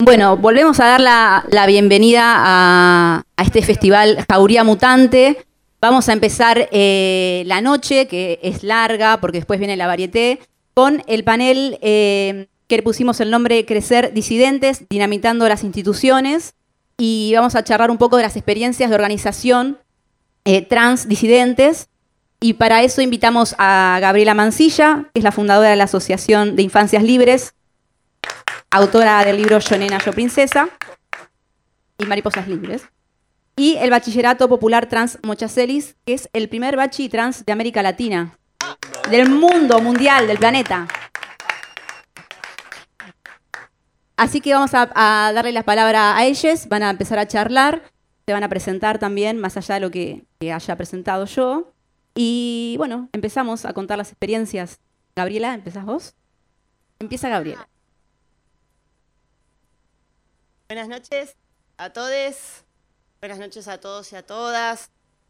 Bueno, volvemos a dar la bienvenida a este festival Jauría Mutante. Vamos a empezar la noche, que es larga, porque después viene la varieté, con el panel que le pusimos el nombre Crecer Disidentes, Dinamitando las Instituciones, y vamos a charlar un poco de las experiencias de organización trans disidentes. Y para eso invitamos a Gabriela Mancilla, que es la fundadora de la Asociación de Infancias Libres, autora del libro Yo Nena, Yo Princesa y Mariposas Libres. Y el Bachillerato Popular Trans Mochacelis, que es el primer bachi trans de América Latina, del mundo, mundial, del planeta. Así que vamos a darle la palabra a ellos, van a empezar a charlar, se van a presentar también, más allá de lo que haya presentado yo. Y bueno, empezamos a contar las experiencias. Gabriela, ¿empezás vos? Empieza Gabriela. Buenas noches a todos, buenas noches a todos y a todas.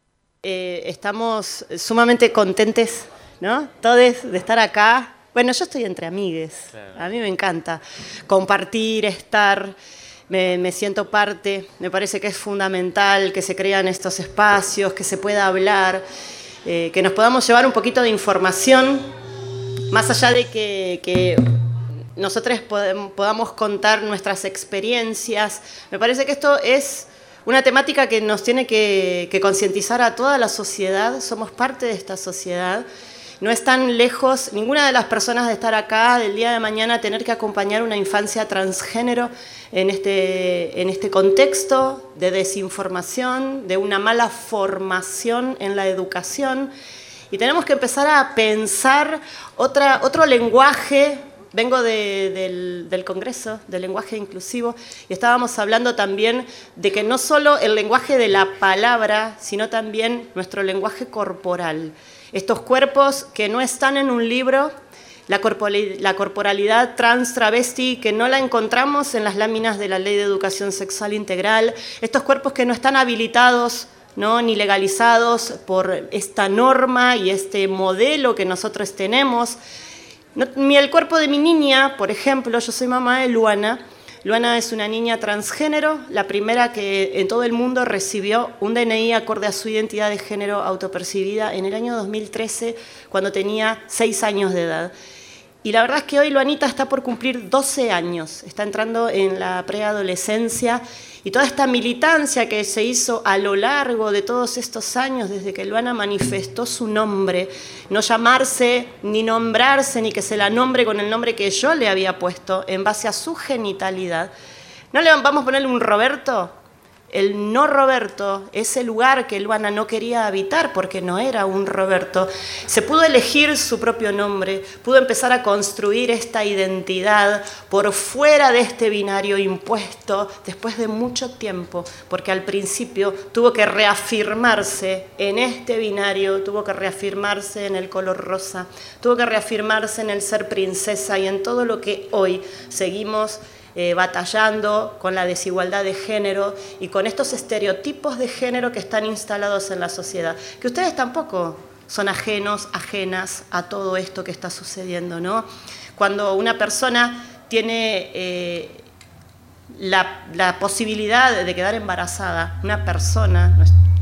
Estamos sumamente contentes, ¿no? Todos de estar acá. Bueno, yo estoy entre amigues, a mí me encanta compartir, estar, me siento parte, me parece que es fundamental que se crean estos espacios, que se pueda hablar, que nos podamos llevar un poquito de información, más allá de que nosotros podamos contar nuestras experiencias. Me parece que esto es una temática que nos tiene que concientizar a toda la sociedad. Somos parte de esta sociedad. No es tan lejos ninguna de las personas de estar acá, del día de mañana, tener que acompañar una infancia transgénero en este contexto de desinformación, de una mala formación en la educación. Y tenemos que empezar a pensar otro lenguaje. Vengo del Congreso del Lenguaje Inclusivo y estábamos hablando también de que no solo el lenguaje de la palabra, sino también nuestro lenguaje corporal. Estos cuerpos que no están en un libro, la corporalidad trans travesti que no la encontramos en las láminas de la Ley de Educación Sexual Integral, estos cuerpos que no están habilitados, ¿no?, ni legalizados por esta norma y este modelo que nosotros tenemos. Ni el cuerpo de mi niña, por ejemplo, yo soy mamá de Luana. Luana es una niña transgénero, la primera que en todo el mundo recibió un DNI acorde a su identidad de género autopercibida en el año 2013, cuando tenía 6 años de edad. Y la verdad es que hoy Luanita está por cumplir 12 años, está entrando en la preadolescencia, y toda esta militancia que se hizo a lo largo de todos estos años, desde que Luana manifestó su nombre, no llamarse, ni nombrarse, ni que se la nombre con el nombre que yo le había puesto, en base a su genitalidad. ¿No le vamos a ponerle un Roberto? El no Roberto, ese lugar que Luana no quería habitar porque no era un Roberto, se pudo elegir su propio nombre, pudo empezar a construir esta identidad por fuera de este binario impuesto después de mucho tiempo, porque al principio tuvo que reafirmarse en este binario, tuvo que reafirmarse en el color rosa, tuvo que reafirmarse en el ser princesa y en todo lo que hoy seguimos batallando con la desigualdad de género y con estos estereotipos de género que están instalados en la sociedad, que ustedes tampoco son ajenas a todo esto que está sucediendo, ¿no? Cuando una persona tiene la posibilidad de quedar embarazada, una persona...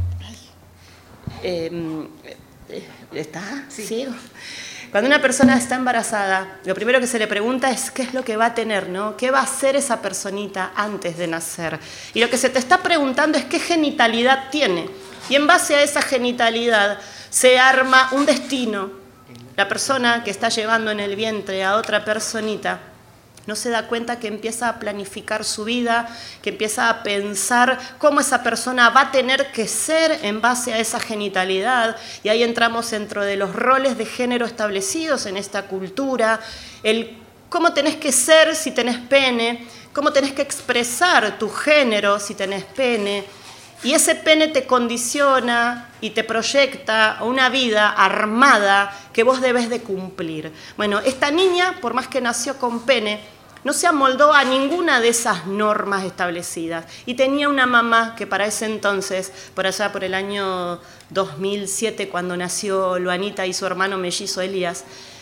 ¿Está? Sí. Cuando una persona está embarazada, lo primero que se le pregunta es qué es lo que va a tener, ¿no? ¿Qué va a hacer esa personita antes de nacer? Y lo que se te está preguntando es qué genitalidad tiene. Y en base a esa genitalidad se arma un destino. La persona que está llevando en el vientre a otra personita no se da cuenta que empieza a planificar su vida, que empieza a pensar cómo esa persona va a tener que ser en base a esa genitalidad. Y ahí entramos dentro de los roles de género establecidos en esta cultura, el cómo tenés que ser si tenés pene, cómo tenés que expresar tu género si tenés pene. Y ese pene te condiciona y te proyecta a una vida armada que vos debés de cumplir. Bueno, esta niña, por más que nació con pene, no se amoldó a ninguna de esas normas establecidas. Y tenía una mamá que para ese entonces, por allá por el año 2007, cuando nació Luanita y su hermano mellizo Elías,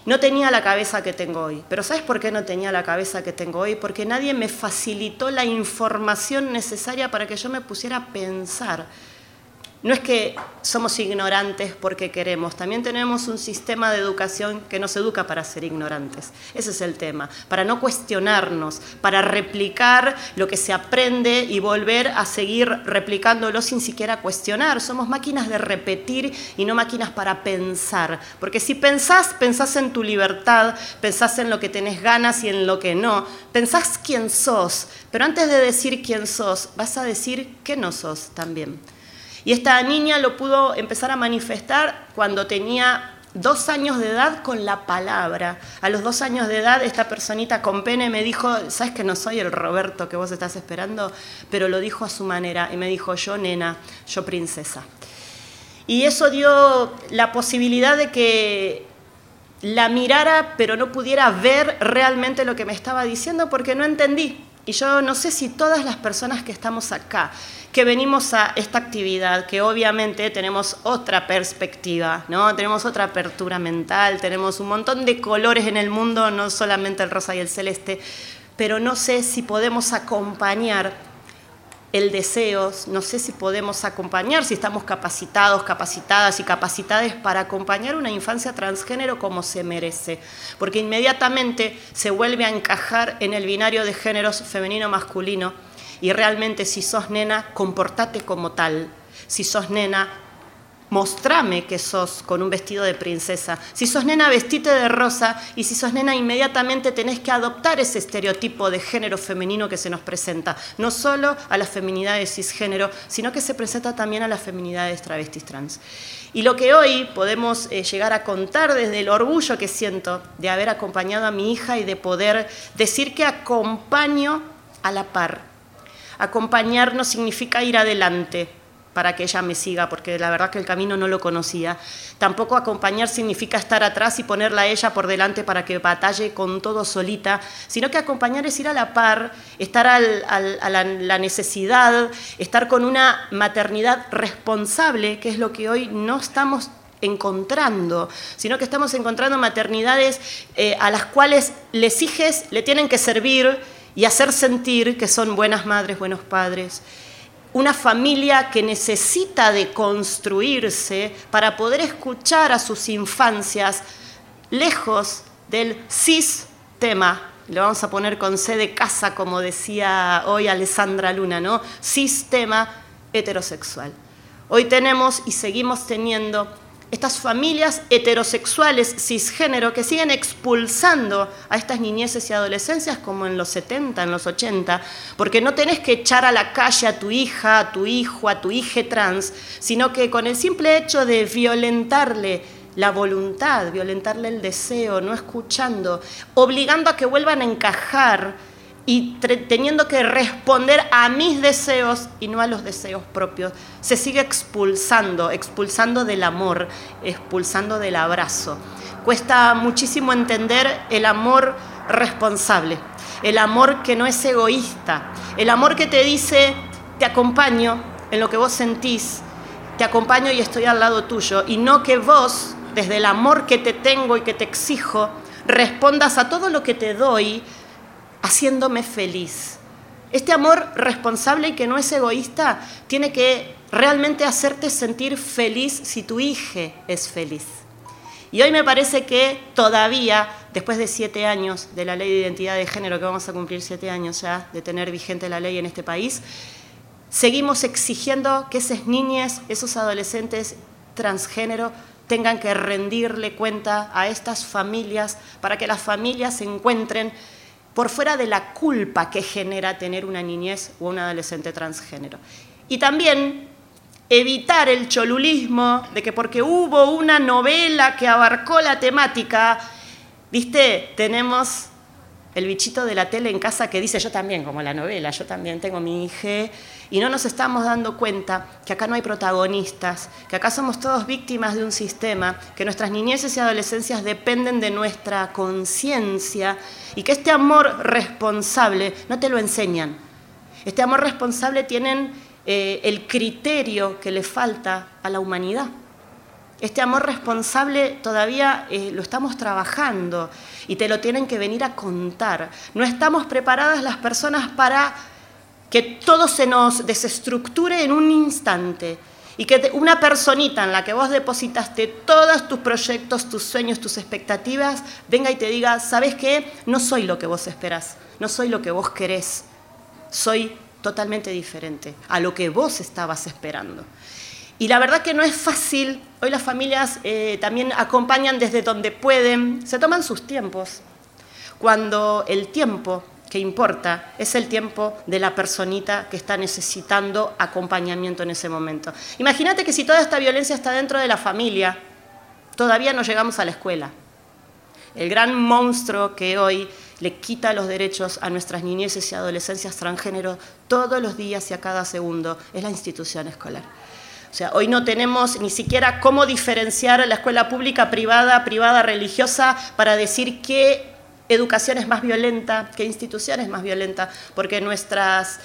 No tenía la cabeza que tengo hoy. Pero ¿sabes por qué no tenía la cabeza que tengo hoy? Porque nadie me facilitó la información necesaria para que yo me pusiera a pensar. No es que somos ignorantes porque queremos, también tenemos un sistema de educación que nos educa para ser ignorantes. Ese es el tema, para no cuestionarnos, para replicar lo que se aprende y volver a seguir replicándolo sin siquiera cuestionar. Somos máquinas de repetir y no máquinas para pensar. Porque si pensás, pensás en tu libertad, pensás en lo que tenés ganas y en lo que no. Pensás quién sos, pero antes de decir quién sos, vas a decir qué no sos también. Y esta niña lo pudo empezar a manifestar cuando tenía 2 años de edad con la palabra. A los 2 años de edad esta personita con pene me dijo, ¿sabes que no soy el Roberto que vos estás esperando? Pero lo dijo a su manera y me dijo, yo nena, yo princesa. Y eso dio la posibilidad de que la mirara pero no pudiera ver realmente lo que me estaba diciendo porque no entendí. Y yo no sé si todas las personas que estamos acá, que venimos a esta actividad, que obviamente tenemos otra perspectiva, ¿no? Tenemos otra apertura mental, tenemos un montón de colores en el mundo, no solamente el rosa y el celeste, pero no sé si podemos acompañar el deseo, no sé si podemos acompañar, si estamos capacitados, capacitadas y capacitades para acompañar una infancia transgénero como se merece, porque inmediatamente se vuelve a encajar en el binario de géneros femenino-masculino y realmente si sos nena, comportate como tal, si sos nena, mostrame que sos con un vestido de princesa. Si sos nena, vestite de rosa. Y si sos nena, inmediatamente tenés que adoptar ese estereotipo de género femenino que se nos presenta. No solo a las feminidades cisgénero, sino que se presenta también a las feminidades travestis trans. Y lo que hoy podemos llegar a contar desde el orgullo que siento de haber acompañado a mi hija y de poder decir que acompaño a la par. Acompañar no significa ir adelante para que ella me siga, porque la verdad que el camino no lo conocía. Tampoco acompañar significa estar atrás y ponerla a ella por delante para que batalle con todo solita, sino que acompañar es ir a la par, estar a la necesidad, estar con una maternidad responsable, que es lo que hoy no estamos encontrando, sino que estamos encontrando maternidades a las cuales les hijes le tienen que servir y hacer sentir que son buenas madres, buenos padres. Una familia que necesita de construirse para poder escuchar a sus infancias lejos del sistema. Lo vamos a poner con C de casa, como decía hoy Alessandra Luna, ¿no? Sistema heterosexual. Hoy tenemos y seguimos teniendo estas familias heterosexuales cisgénero que siguen expulsando a estas niñeces y adolescencias como en los 70, en los 80, porque no tenés que echar a la calle a tu hija, a tu hijo, a tu hija trans, sino que con el simple hecho de violentarle la voluntad, violentarle el deseo, no escuchando, obligando a que vuelvan a encajar y teniendo que responder a mis deseos y no a los deseos propios, se sigue expulsando del amor, expulsando del abrazo. Cuesta muchísimo entender el amor responsable, el amor que no es egoísta, el amor que te dice, te acompaño en lo que vos sentís, te acompaño y estoy al lado tuyo, y no que vos, desde el amor que te tengo y que te exijo, respondas a todo lo que te doy, haciéndome feliz. Este amor responsable y que no es egoísta tiene que realmente hacerte sentir feliz si tu hija es feliz. Y hoy me parece que todavía, después de 7 años de la Ley de Identidad de Género, que vamos a cumplir 7 años ya de tener vigente la ley en este país, seguimos exigiendo que esas niñas, esos adolescentes transgénero, tengan que rendirle cuenta a estas familias para que las familias se encuentren por fuera de la culpa que genera tener una niñez o un adolescente transgénero. Y también evitar el cholulismo de que porque hubo una novela que abarcó la temática, ¿viste? Tenemos el bichito de la tele en casa que dice yo también, como la novela, yo también tengo mi hija, y no nos estamos dando cuenta que acá no hay protagonistas, que acá somos todos víctimas de un sistema, que nuestras niñeces y adolescencias dependen de nuestra conciencia y que este amor responsable no te lo enseñan. Este amor responsable tienen el criterio que le falta a la humanidad. Este amor responsable todavía lo estamos trabajando y te lo tienen que venir a contar. No estamos preparadas las personas para que todo se nos desestructure en un instante y que una personita en la que vos depositaste todos tus proyectos, tus sueños, tus expectativas, venga y te diga, ¿sabes qué? No soy lo que vos esperás, no soy lo que vos querés, soy totalmente diferente a lo que vos estabas esperando. Y la verdad que no es fácil. Hoy las familias también acompañan desde donde pueden, se toman sus tiempos. Cuando el tiempo que importa es el tiempo de la personita que está necesitando acompañamiento en ese momento. Imagínate que si toda esta violencia está dentro de la familia, todavía no llegamos a la escuela. El gran monstruo que hoy le quita los derechos a nuestras niñeces y adolescencias transgénero todos los días y a cada segundo es la institución escolar. O sea, hoy no tenemos ni siquiera cómo diferenciar la escuela pública, privada, religiosa, para decir qué educación es más violenta, qué institución es más violenta, porque nuestros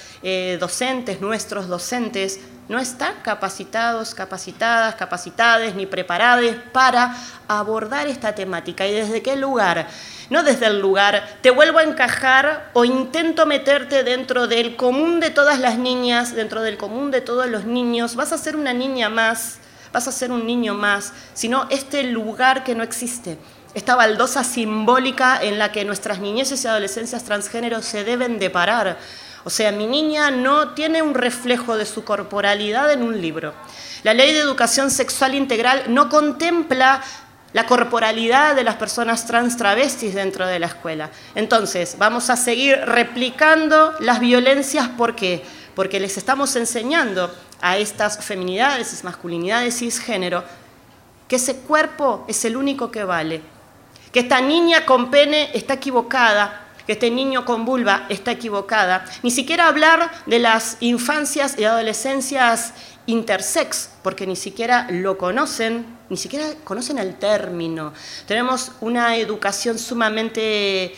docentes no están capacitados, capacitades, ni preparados para abordar esta temática. ¿Y desde qué lugar? No desde el lugar, te vuelvo a encajar o intento meterte dentro del común de todas las niñas, dentro del común de todos los niños, vas a ser una niña más, vas a ser un niño más, sino este lugar que no existe. Esta baldosa simbólica en la que nuestras niñeces y adolescencias transgénero se deben de parar. O sea, mi niña no tiene un reflejo de su corporalidad en un libro. La Ley de Educación Sexual Integral no contempla la corporalidad de las personas trans travestis dentro de la escuela. Entonces, vamos a seguir replicando las violencias. ¿Por qué? Porque les estamos enseñando a estas feminidades, masculinidades cisgénero, que ese cuerpo es el único que vale, que esta niña con pene está equivocada, que este niño con vulva está equivocada. Ni siquiera hablar de las infancias y adolescencias intersex, porque ni siquiera lo conocen, ni siquiera conocen el término. Tenemos una educación sumamente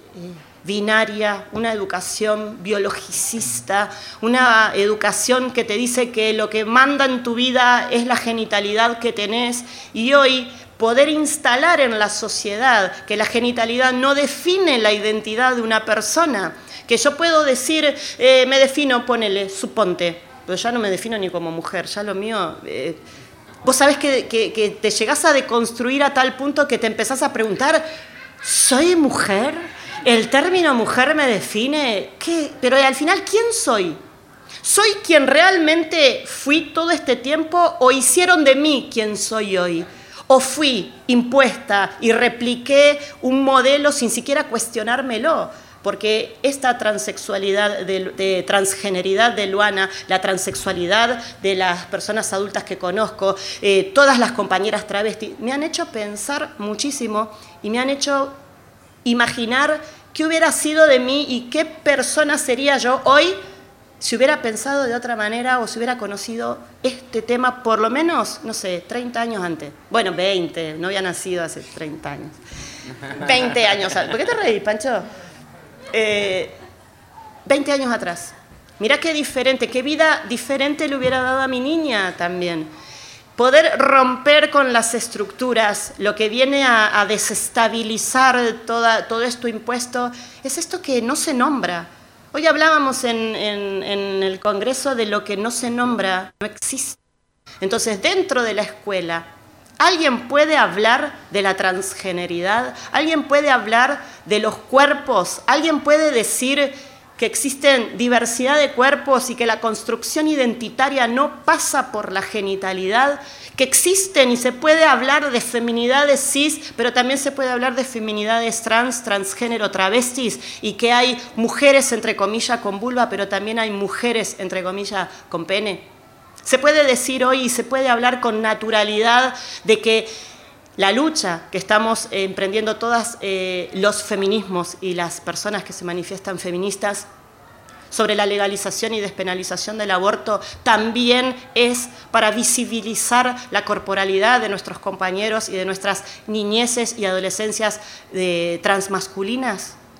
binaria, una educación biologicista, una educación que te dice que lo que manda en tu vida es la genitalidad que tenés, y hoy poder instalar en la sociedad que la genitalidad no define la identidad de una persona, que yo puedo decir, me defino, ponele, suponte, pero ya no me defino ni como mujer, ya lo mío... vos sabés que te llegás a deconstruir a tal punto que te empezás a preguntar, ¿soy mujer? ¿El término mujer me define? ¿Qué? Pero al final, ¿quién soy? ¿Soy quien realmente fui todo este tiempo o hicieron de mí quien soy hoy? ¿O fui impuesta y repliqué un modelo sin siquiera cuestionármelo? Porque esta transexualidad, de transgeneridad de Luana, la transexualidad de las personas adultas que conozco, todas las compañeras travestis, me han hecho pensar muchísimo y me han hecho imaginar qué hubiera sido de mí y qué persona sería yo hoy si hubiera pensado de otra manera o si hubiera conocido este tema por lo menos, no sé, 30 años antes. Bueno, 20, no había nacido hace 30 años. 20 años antes. ¿Por qué te reís, Pancho? 20 años atrás. Mirá qué diferente, qué vida diferente le hubiera dado a mi niña también. Poder romper con las estructuras, lo que viene a desestabilizar todo esto impuesto, es esto que no se nombra. Hoy hablábamos en el Congreso de lo que no se nombra, no existe. Entonces, dentro de la escuela, ¿alguien puede hablar de la transgeneridad? ¿Alguien puede hablar de los cuerpos? ¿Alguien puede decir que existen diversidad de cuerpos y que la construcción identitaria no pasa por la genitalidad? Que existen y se puede hablar de feminidades cis, pero también se puede hablar de feminidades trans, transgénero, travestis, y que hay mujeres, entre comillas, con vulva, pero también hay mujeres, entre comillas, con pene. Se puede decir hoy y se puede hablar con naturalidad de que la lucha que estamos emprendiendo todas los feminismos y las personas que se manifiestan feministas sobre la legalización y despenalización del aborto también es para visibilizar la corporalidad de nuestros compañeros y de nuestras niñeces y adolescencias transmasculinas.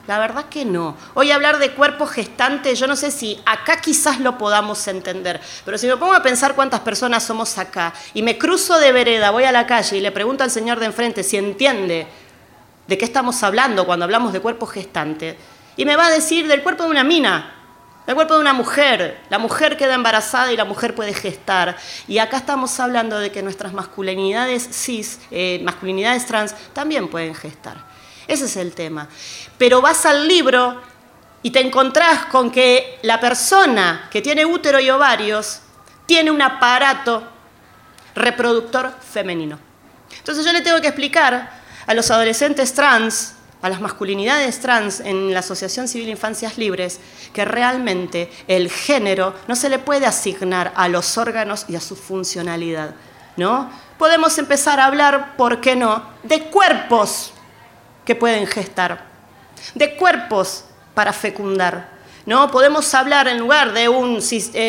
La verdad que no. Hoy hablar de cuerpo gestante, yo no sé si acá quizás lo podamos entender, pero si me pongo a pensar cuántas personas somos acá y me cruzo de vereda, voy a la calle y le pregunto al señor de enfrente si entiende de qué estamos hablando cuando hablamos de cuerpo gestante, y me va a decir del cuerpo de una mina, del cuerpo de una mujer. La mujer queda embarazada y la mujer puede gestar. Y acá estamos hablando de que nuestras masculinidades cis, masculinidades trans, también pueden gestar. Ese es el tema. Pero vas al libro y te encontrás con que la persona que tiene útero y ovarios tiene un aparato reproductor femenino. Entonces yo le tengo que explicar a los adolescentes trans, a las masculinidades trans en la Asociación Civil Infancias Libres, que realmente el género no se le puede asignar a los órganos y a su funcionalidad, ¿no? Podemos empezar a hablar, ¿por qué no?, de cuerpos que pueden gestar, de cuerpos para fecundar, ¿no? Podemos hablar, en lugar de un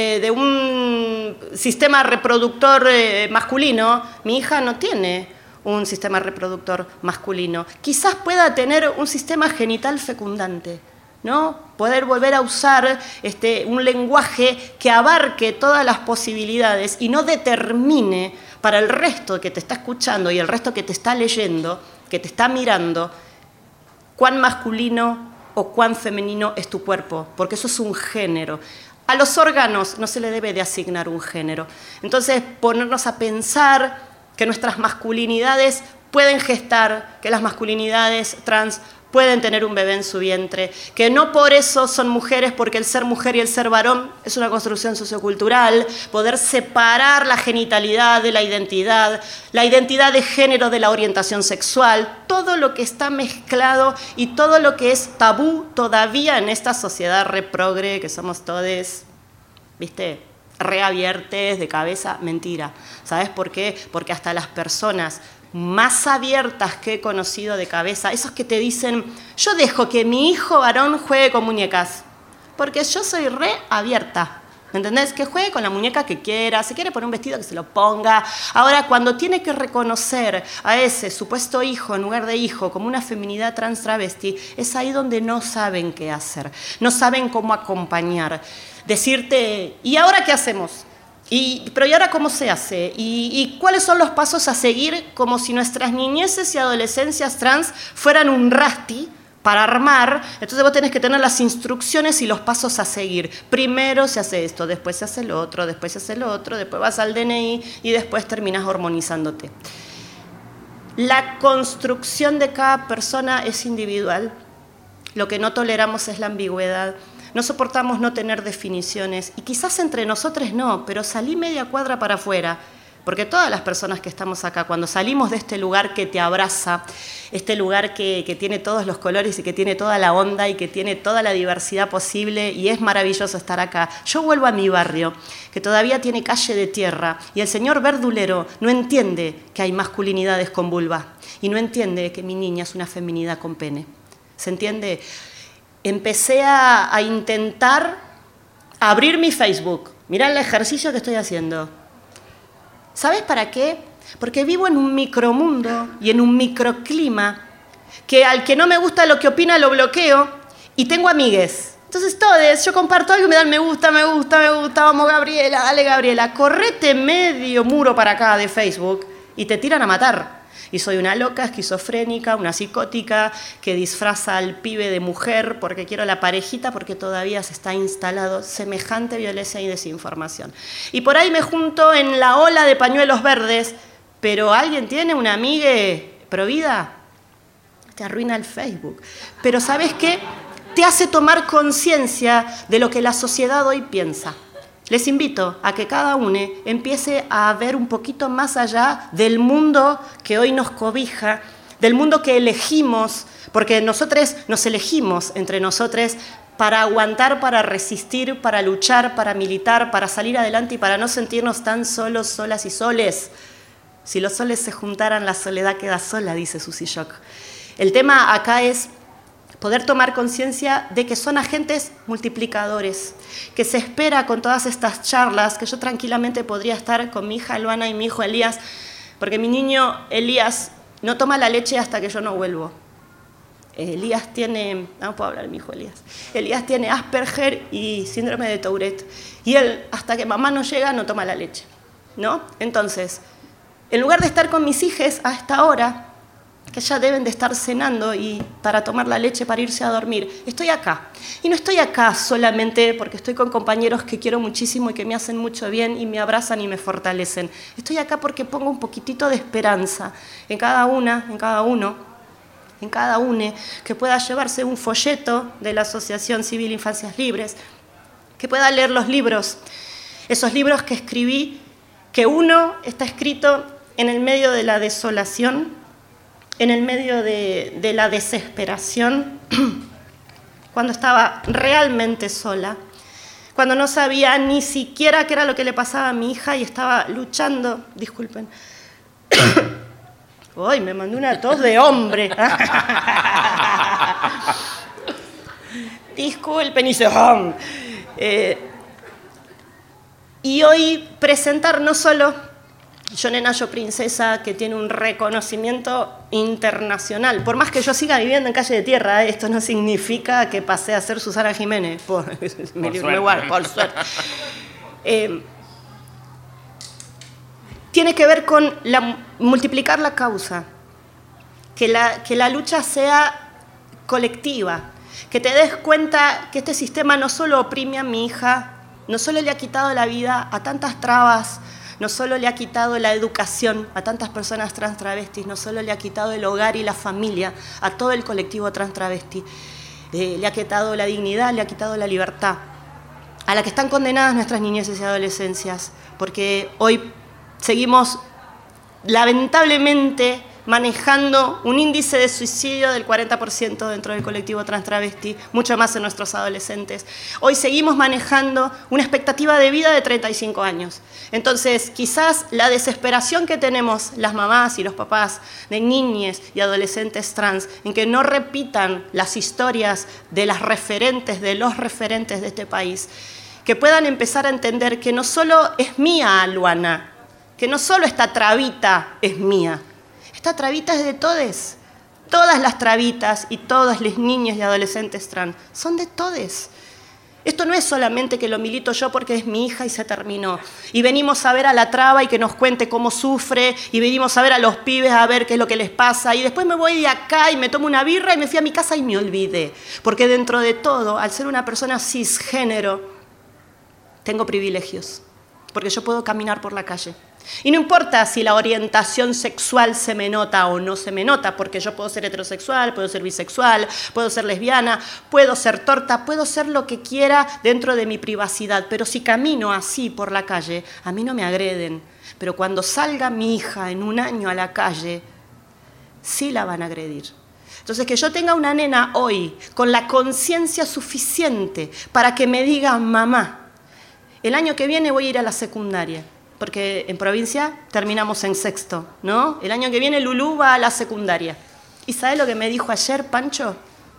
sistema reproductor masculino, mi hija no tiene un sistema reproductor masculino. Quizás pueda tener un sistema genital fecundante, ¿no? Poder volver a usar un lenguaje que abarque todas las posibilidades y no determine para el resto que te está escuchando y el resto que te está leyendo, que te está mirando, cuán masculino o cuán femenino es tu cuerpo, porque eso es un género. A los órganos no se le debe de asignar un género. Entonces, ponernos a pensar que nuestras masculinidades pueden gestar, que las masculinidades trans pueden tener un bebé en su vientre, que no por eso son mujeres, porque el ser mujer y el ser varón es una construcción sociocultural, poder separar la genitalidad de la identidad de género de la orientación sexual, todo lo que está mezclado y todo lo que es tabú todavía en esta sociedad reprogre, que somos todes, ¿viste?, reabiertes de cabeza. Mentira. ¿Sabes por qué? Porque hasta las personas más abiertas que he conocido de cabeza, esos que te dicen, yo dejo que mi hijo varón juegue con muñecas, porque yo soy reabierta. ¿Me entendés? Que juegue con la muñeca que quiera, se quiere poner un vestido que se lo ponga. Ahora, cuando tiene que reconocer a ese supuesto hijo en lugar de hijo como una feminidad trans travesti, es ahí donde no saben qué hacer, no saben cómo acompañar. Decirte, ¿y ahora qué hacemos? Pero ¿y ahora cómo se hace? ¿Y cuáles son los pasos a seguir? Como si nuestras niñeces y adolescencias trans fueran un rasti para armar. Entonces vos tenés que tener las instrucciones y los pasos a seguir. Primero se hace esto, después se hace lo otro, después se hace lo otro, después vas al DNI y después terminás hormonizándote. La construcción de cada persona es individual. Lo que no toleramos es la ambigüedad. No soportamos no tener definiciones, y quizás entre nosotros no, pero salí media cuadra para afuera, porque todas las personas que estamos acá, cuando salimos de este lugar que te abraza, este lugar que tiene todos los colores y que tiene toda la onda y que tiene toda la diversidad posible, y es maravilloso estar acá. Yo vuelvo a mi barrio, que todavía tiene calle de tierra, y el señor verdulero no entiende que hay masculinidades con vulva, y no entiende que mi niña es una feminidad con pene. ¿Se entiende? Empecé a intentar abrir mi Facebook. Mirá el ejercicio que estoy haciendo. ¿Sabes para qué? Porque vivo en un micromundo y en un microclima que al que no me gusta lo que opina lo bloqueo, y tengo amigues. Entonces todos, yo comparto algo y me dan me gusta, vamos Gabriela, dale Gabriela, correte medio muro para acá de Facebook y te tiran a matar. Y soy una loca, esquizofrénica, una psicótica que disfraza al pibe de mujer porque quiero la parejita, porque todavía se está instalado semejante violencia y desinformación. Y por ahí me junto en la ola de pañuelos verdes, pero ¿alguien tiene una amigue provida? Te arruina el Facebook. Pero ¿sabes qué? Te hace tomar conciencia de lo que la sociedad hoy piensa. Les invito a que cada uno empiece a ver un poquito más allá del mundo que hoy nos cobija, del mundo que elegimos, porque nosotros nos elegimos entre nosotros para aguantar, para resistir, para luchar, para militar, para salir adelante y para no sentirnos tan solos, solas y soles. Si los soles se juntaran, la soledad queda sola, dice Susie Shock. El tema acá es poder tomar conciencia de que son agentes multiplicadores, que se espera con todas estas charlas, que yo tranquilamente podría estar con mi hija Luana y mi hijo Elías, porque mi niño Elías no toma la leche hasta que yo no vuelvo. Elías tiene, no puedo hablar de mi hijo Elías, Elías tiene Asperger y síndrome de Tourette. Y él, hasta que mamá no llega, no toma la leche, ¿no? Entonces, en lugar de estar con mis hijas a esta hora, que ya deben de estar cenando y para tomar la leche para irse a dormir, estoy acá. Y no estoy acá solamente porque estoy con compañeros que quiero muchísimo y que me hacen mucho bien y me abrazan y me fortalecen. Estoy acá porque pongo un poquitito de esperanza en cada una, en cada uno, en cada une, que pueda llevarse un folleto de la Asociación Civil Infancias Libres, que pueda leer los libros, esos libros que escribí, que uno está escrito en el medio de la desolación, en el medio de la desesperación, cuando estaba realmente sola, cuando no sabía ni siquiera qué era lo que le pasaba a mi hija y estaba luchando, disculpen, ¡ay, me mandó una tos de hombre! Disculpen, hice y hoy presentar no solo Yo Nena, Yo Princesa, que tiene un reconocimiento internacional. Por más que yo siga viviendo en Calle de Tierra, esto no significa que pasé a ser Susana Jiménez. Por suerte. Tiene que ver con multiplicar la causa, que la lucha sea colectiva, que te des cuenta que este sistema no solo oprime a mi hija, no solo le ha quitado la vida a tantas trabas, no solo le ha quitado la educación a tantas personas trans travestis, no solo le ha quitado el hogar y la familia a todo el colectivo trans travesti, le ha quitado la dignidad, le ha quitado la libertad, a la que están condenadas nuestras niñeces y adolescencias, porque hoy seguimos lamentablemente manejando un índice de suicidio del 40% dentro del colectivo trans travesti, mucho más en nuestros adolescentes. Hoy seguimos manejando una expectativa de vida de 35 años. Entonces, quizás la desesperación que tenemos las mamás y los papás de niñas y adolescentes trans en que no repitan las historias de las referentes, de los referentes de este país, que puedan empezar a entender que no solo es mía Luana, que no solo esta trabita es mía, esta trabita es de todes. Todas las trabitas y todos los niños y adolescentes trans son de todes. Esto no es solamente que lo milito yo porque es mi hija y se terminó. Y venimos a ver a la traba y que nos cuente cómo sufre, y venimos a ver a los pibes a ver qué es lo que les pasa, y después me voy de acá y me tomo una birra y me fui a mi casa y me olvidé. Porque dentro de todo, al ser una persona cisgénero, tengo privilegios, porque yo puedo caminar por la calle. Y no importa si la orientación sexual se me nota o no se me nota, porque yo puedo ser heterosexual, puedo ser bisexual, puedo ser lesbiana, puedo ser torta, puedo ser lo que quiera dentro de mi privacidad. Pero si camino así por la calle, a mí no me agreden. Pero cuando salga mi hija en un año a la calle, sí la van a agredir. Entonces, que yo tenga una nena hoy con la conciencia suficiente para que me diga, mamá, el año que viene voy a ir a la secundaria. Porque en provincia terminamos en sexto, ¿no? El año que viene Lulú va a la secundaria. ¿Y sabes lo que me dijo ayer, Pancho?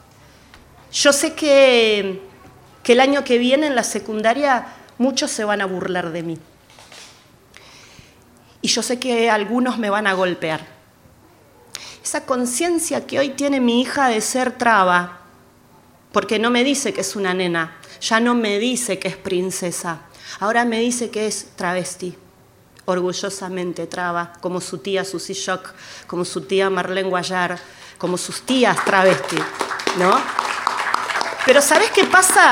Yo sé que el año que viene en la secundaria muchos se van a burlar de mí. Y yo sé que algunos me van a golpear. Esa conciencia que hoy tiene mi hija de ser traba, porque no me dice que es una nena, ya no me dice que es princesa, ahora me dice que es travesti. Orgullosamente traba, como su tía Susie Shock, como su tía Marlene Guayar, como sus tías travesti, ¿no? Pero ¿sabés qué pasa?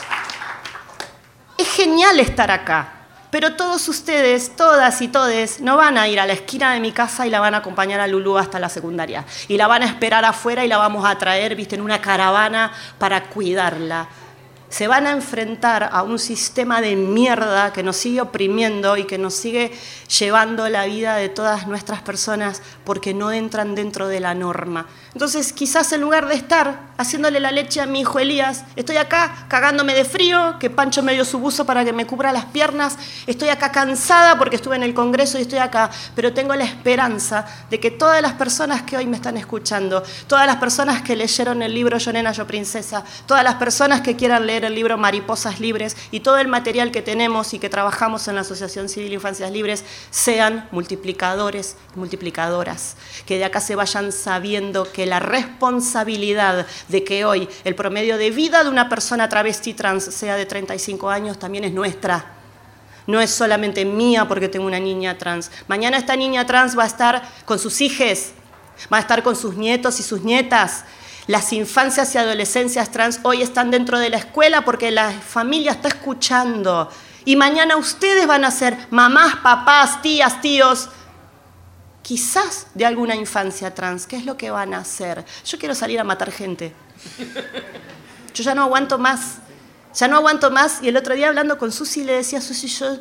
Es genial estar acá, pero todos ustedes, todas y todes, no van a ir a la esquina de mi casa y la van a acompañar a Lulú hasta la secundaria. Y la van a esperar afuera y la vamos a traer, viste, en una caravana para cuidarla. Se van a enfrentar a un sistema de mierda que nos sigue oprimiendo y que nos sigue llevando la vida de todas nuestras personas porque no entran dentro de la norma. Entonces, quizás en lugar de estar haciéndole la leche a mi hijo Elías, estoy acá cagándome de frío, que Pancho me dio su buzo para que me cubra las piernas, estoy acá cansada porque estuve en el Congreso y estoy acá, pero tengo la esperanza de que todas las personas que hoy me están escuchando, todas las personas que leyeron el libro Yo Nena, Yo Princesa, todas las personas que quieran leer leer el libro Mariposas Libres y todo el material que tenemos y que trabajamos en la Asociación Civil Infancias Libres sean multiplicadores y multiplicadoras. Que de acá se vayan sabiendo que la responsabilidad de que hoy el promedio de vida de una persona travesti trans sea de 35 años también es nuestra. No es solamente mía porque tengo una niña trans. Mañana esta niña trans va a estar con sus hijes, va a estar con sus nietos y sus nietas. Las infancias y adolescencias trans hoy están dentro de la escuela porque la familia está escuchando. Y mañana ustedes van a ser mamás, papás, tías, tíos, quizás de alguna infancia trans. ¿Qué es lo que van a hacer? Yo quiero salir a matar gente. Yo ya no aguanto más. Ya no aguanto más. Y el otro día hablando con Susi le decía, Susi, yo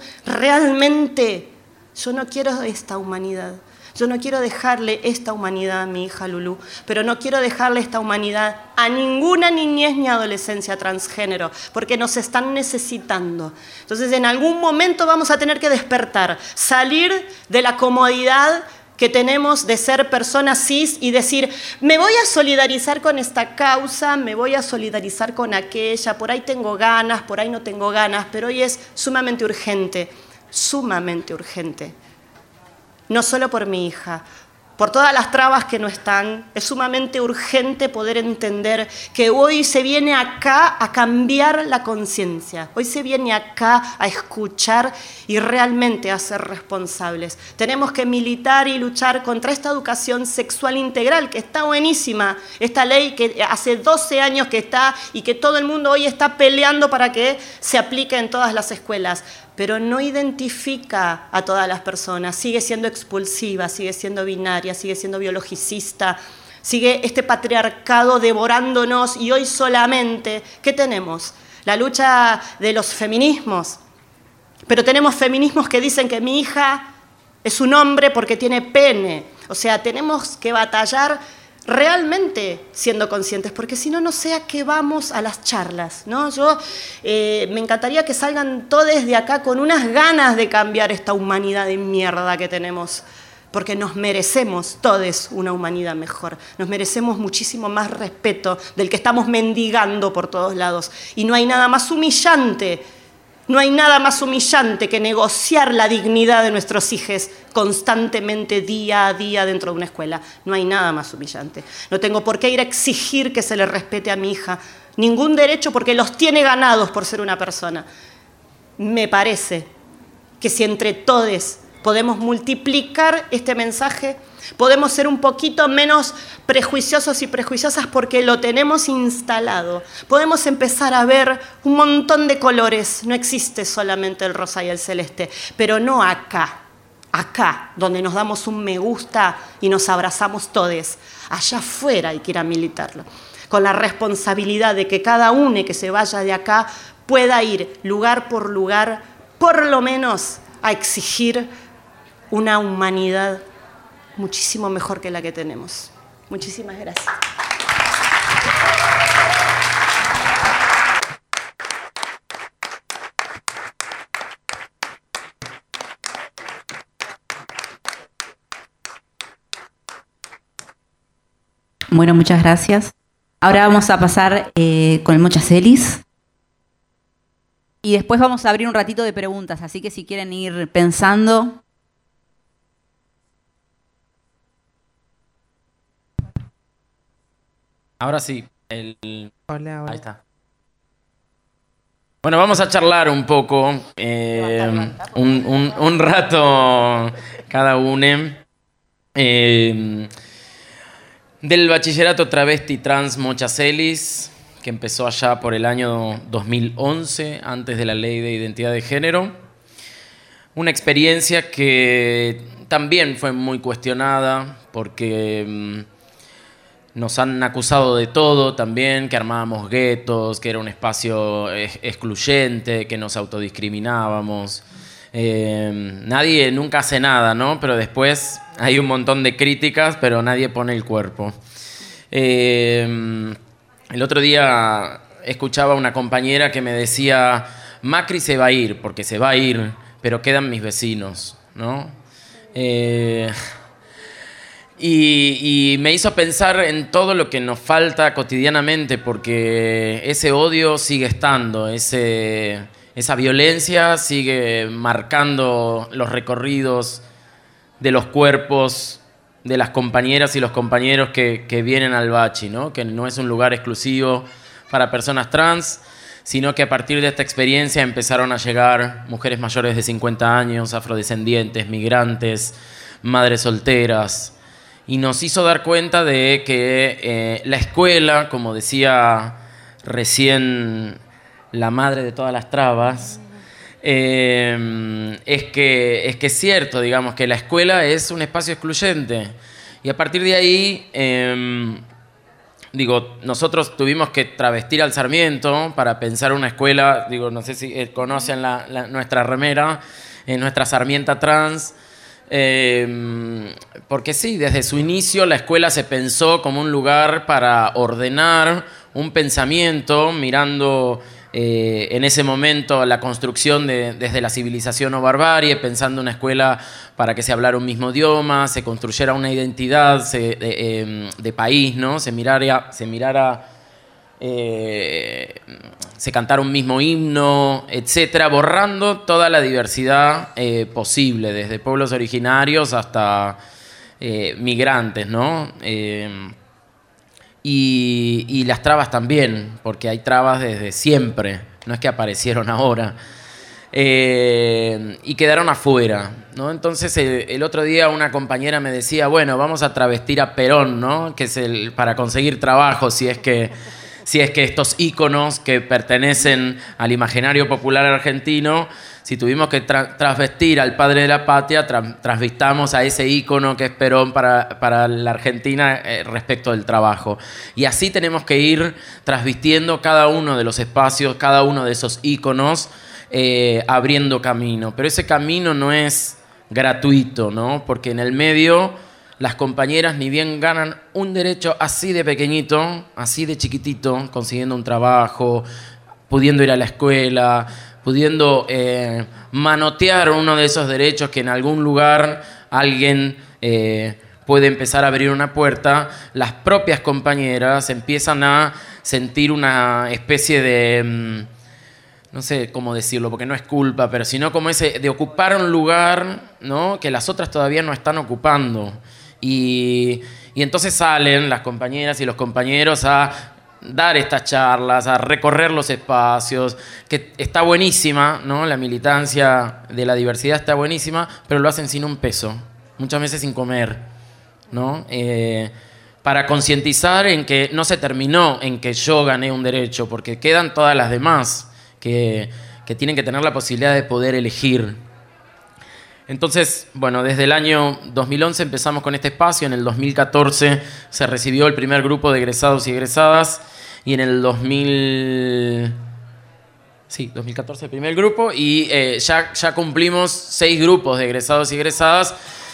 no quiero esta humanidad. Yo no quiero dejarle esta humanidad a mi hija Lulú, pero no quiero dejarle esta humanidad a ninguna niñez ni adolescencia transgénero, porque nos están necesitando. Entonces, en algún momento vamos a tener que despertar, salir de la comodidad que tenemos de ser personas cis y decir, me voy a solidarizar con esta causa, me voy a solidarizar con aquella, por ahí tengo ganas, por ahí no tengo ganas, pero hoy es sumamente urgente, no solo por mi hija, por todas las trabas que no están, es sumamente urgente poder entender que hoy se viene acá a cambiar la conciencia, hoy se viene acá a escuchar y realmente a ser responsables. Tenemos que militar y luchar contra esta educación sexual integral, que está buenísima, esta ley que hace 12 años que está y que todo el mundo hoy está peleando para que se aplique en todas las escuelas, pero no identifica a todas las personas, sigue siendo expulsiva, sigue siendo binaria, sigue siendo biologicista, sigue este patriarcado devorándonos y hoy solamente, ¿qué tenemos? La lucha de los feminismos, pero tenemos feminismos que dicen que mi hija es un hombre porque tiene pene, o sea, tenemos que batallar realmente siendo conscientes, porque si no, no sé a qué vamos a las charlas, ¿no? Me encantaría que salgan todos de acá con unas ganas de cambiar esta humanidad de mierda que tenemos, porque nos merecemos todos una humanidad mejor, nos merecemos muchísimo más respeto del que estamos mendigando por todos lados, y no hay nada más humillante. No hay nada más humillante que negociar la dignidad de nuestros hijos constantemente, día a día, dentro de una escuela. No hay nada más humillante. No tengo por qué ir a exigir que se le respete a mi hija ningún derecho porque los tiene ganados por ser una persona. Me parece que si entre todos podemos multiplicar este mensaje, podemos ser un poquito menos prejuiciosos y prejuiciosas porque lo tenemos instalado. Podemos empezar a ver un montón de colores. No existe solamente el rosa y el celeste, pero no acá. Acá, donde nos damos un me gusta y nos abrazamos todos. Allá afuera hay que ir a militarlo. Con la responsabilidad de que cada uno que se vaya de acá pueda ir lugar por lugar, por lo menos a exigir una humanidad muchísimo mejor que la que tenemos. Muchísimas gracias. Bueno, muchas gracias. Ahora vamos a pasar con el Mocha Celis. Y después vamos a abrir un ratito de preguntas, así que si quieren ir pensando. Ahora sí. Hola. Ahí está. Bueno, vamos a charlar un poco, un rato cada uno, del bachillerato travesti trans Mocha Celis, que empezó allá por el año 2011, antes de la ley de identidad de género. Una experiencia que también fue muy cuestionada porque nos han acusado de todo también, que armábamos guetos, que era un espacio excluyente, que nos autodiscriminábamos. Nadie nunca hace nada, ¿no? Pero después hay un montón de críticas, pero nadie pone el cuerpo. El otro día escuchaba a una compañera que me decía, Macri se va a ir, porque se va a ir, pero quedan mis vecinos, ¿no? Y me hizo pensar en todo lo que nos falta cotidianamente, porque ese odio sigue estando, esa violencia sigue marcando los recorridos de los cuerpos de las compañeras y los compañeros que vienen al Bachi, ¿no? Que no es un lugar exclusivo para personas trans, sino que a partir de esta experiencia empezaron a llegar mujeres mayores de 50 años, afrodescendientes, migrantes, madres solteras. Y nos hizo dar cuenta de que la escuela, como decía recién la madre de todas las trabas, es que es cierto, digamos, que la escuela es un espacio excluyente. Y a partir de ahí, nosotros tuvimos que travestir al Sarmiento para pensar una escuela, no sé si conocen nuestra remera, nuestra Sarmienta Trans. Porque sí, desde su inicio la escuela se pensó como un lugar para ordenar un pensamiento, mirando en ese momento la construcción desde la civilización o barbarie, pensando una escuela para que se hablara un mismo idioma, se construyera una identidad de país, ¿no? Se cantara un mismo himno, etcétera, borrando toda la diversidad posible, desde pueblos originarios hasta migrantes, ¿no? Y las trabas también, porque hay trabas desde siempre, no es que aparecieron ahora. Y quedaron afuera, ¿no? Entonces el otro día una compañera me decía, bueno, vamos a travestir a Perón, ¿no? Que es para conseguir trabajo, si es que estos íconos que pertenecen al imaginario popular argentino, si tuvimos que transvestir al padre de la patria, transvistamos a ese ícono que es Perón para la Argentina respecto del trabajo. Y así tenemos que ir transvistiendo cada uno de los espacios, cada uno de esos íconos, abriendo camino. Pero ese camino no es gratuito, ¿no? Porque en el medio las compañeras ni bien ganan un derecho así de pequeñito, así de chiquitito, consiguiendo un trabajo, pudiendo ir a la escuela, pudiendo manotear uno de esos derechos que en algún lugar alguien puede empezar a abrir una puerta, las propias compañeras empiezan a sentir una especie de, no sé cómo decirlo, porque no es culpa, pero sino como ese de ocupar un lugar, ¿no? Que las otras todavía no están ocupando. Y entonces salen las compañeras y los compañeros a dar estas charlas, a recorrer los espacios, que está buenísima, ¿no? La militancia de la diversidad está buenísima, pero lo hacen sin un peso, muchas veces sin comer, ¿no? Para concientizar en que no se terminó en que yo gané un derecho, porque quedan todas las demás que tienen que tener la posibilidad de poder elegir. Entonces, bueno, desde el año 2011 empezamos con este espacio, en el 2014 se recibió el primer grupo de egresados y egresadas, y en el 2014 el primer grupo, y ya cumplimos 6 grupos de egresados y egresadas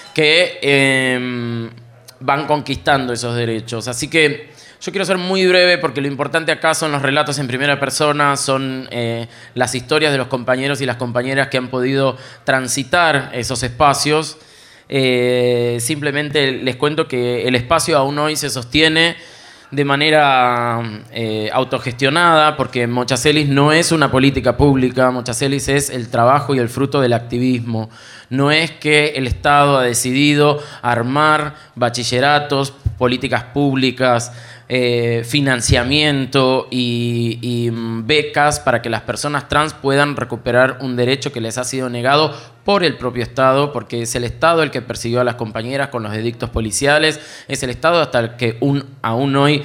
que van conquistando esos derechos. Así que yo quiero ser muy breve porque lo importante acá son los relatos en primera persona, son las historias de los compañeros y las compañeras que han podido transitar esos espacios. Simplemente les cuento que el espacio aún hoy se sostiene de manera autogestionada, porque Mochacelis no es una política pública, Mochacelis es el trabajo y el fruto del activismo. No es que el Estado ha decidido armar bachilleratos, políticas públicas, financiamiento y becas para que las personas trans puedan recuperar un derecho que les ha sido negado por el propio Estado, porque es el Estado el que persiguió a las compañeras con los edictos policiales, es el Estado hasta el que aún hoy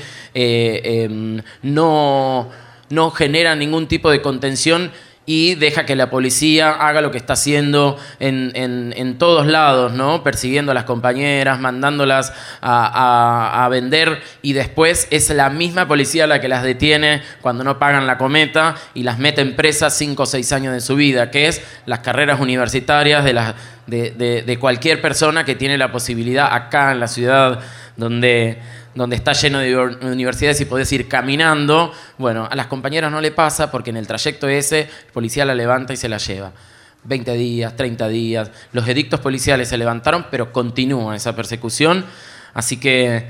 no genera ningún tipo de contención y deja que la policía haga lo que está haciendo en todos lados, ¿no? Persiguiendo a las compañeras, mandándolas a vender, y después es la misma policía la que las detiene cuando no pagan la cometa y las mete en presa 5 o 6 años de su vida, que es las carreras universitarias de cualquier persona que tiene la posibilidad acá en la ciudad donde está lleno de universidades y podés ir caminando. Bueno, a las compañeras no le pasa porque en el trayecto ese el policía la levanta y se la lleva. 20 días, 30 días. Los edictos policiales se levantaron, pero continúa esa persecución. Así que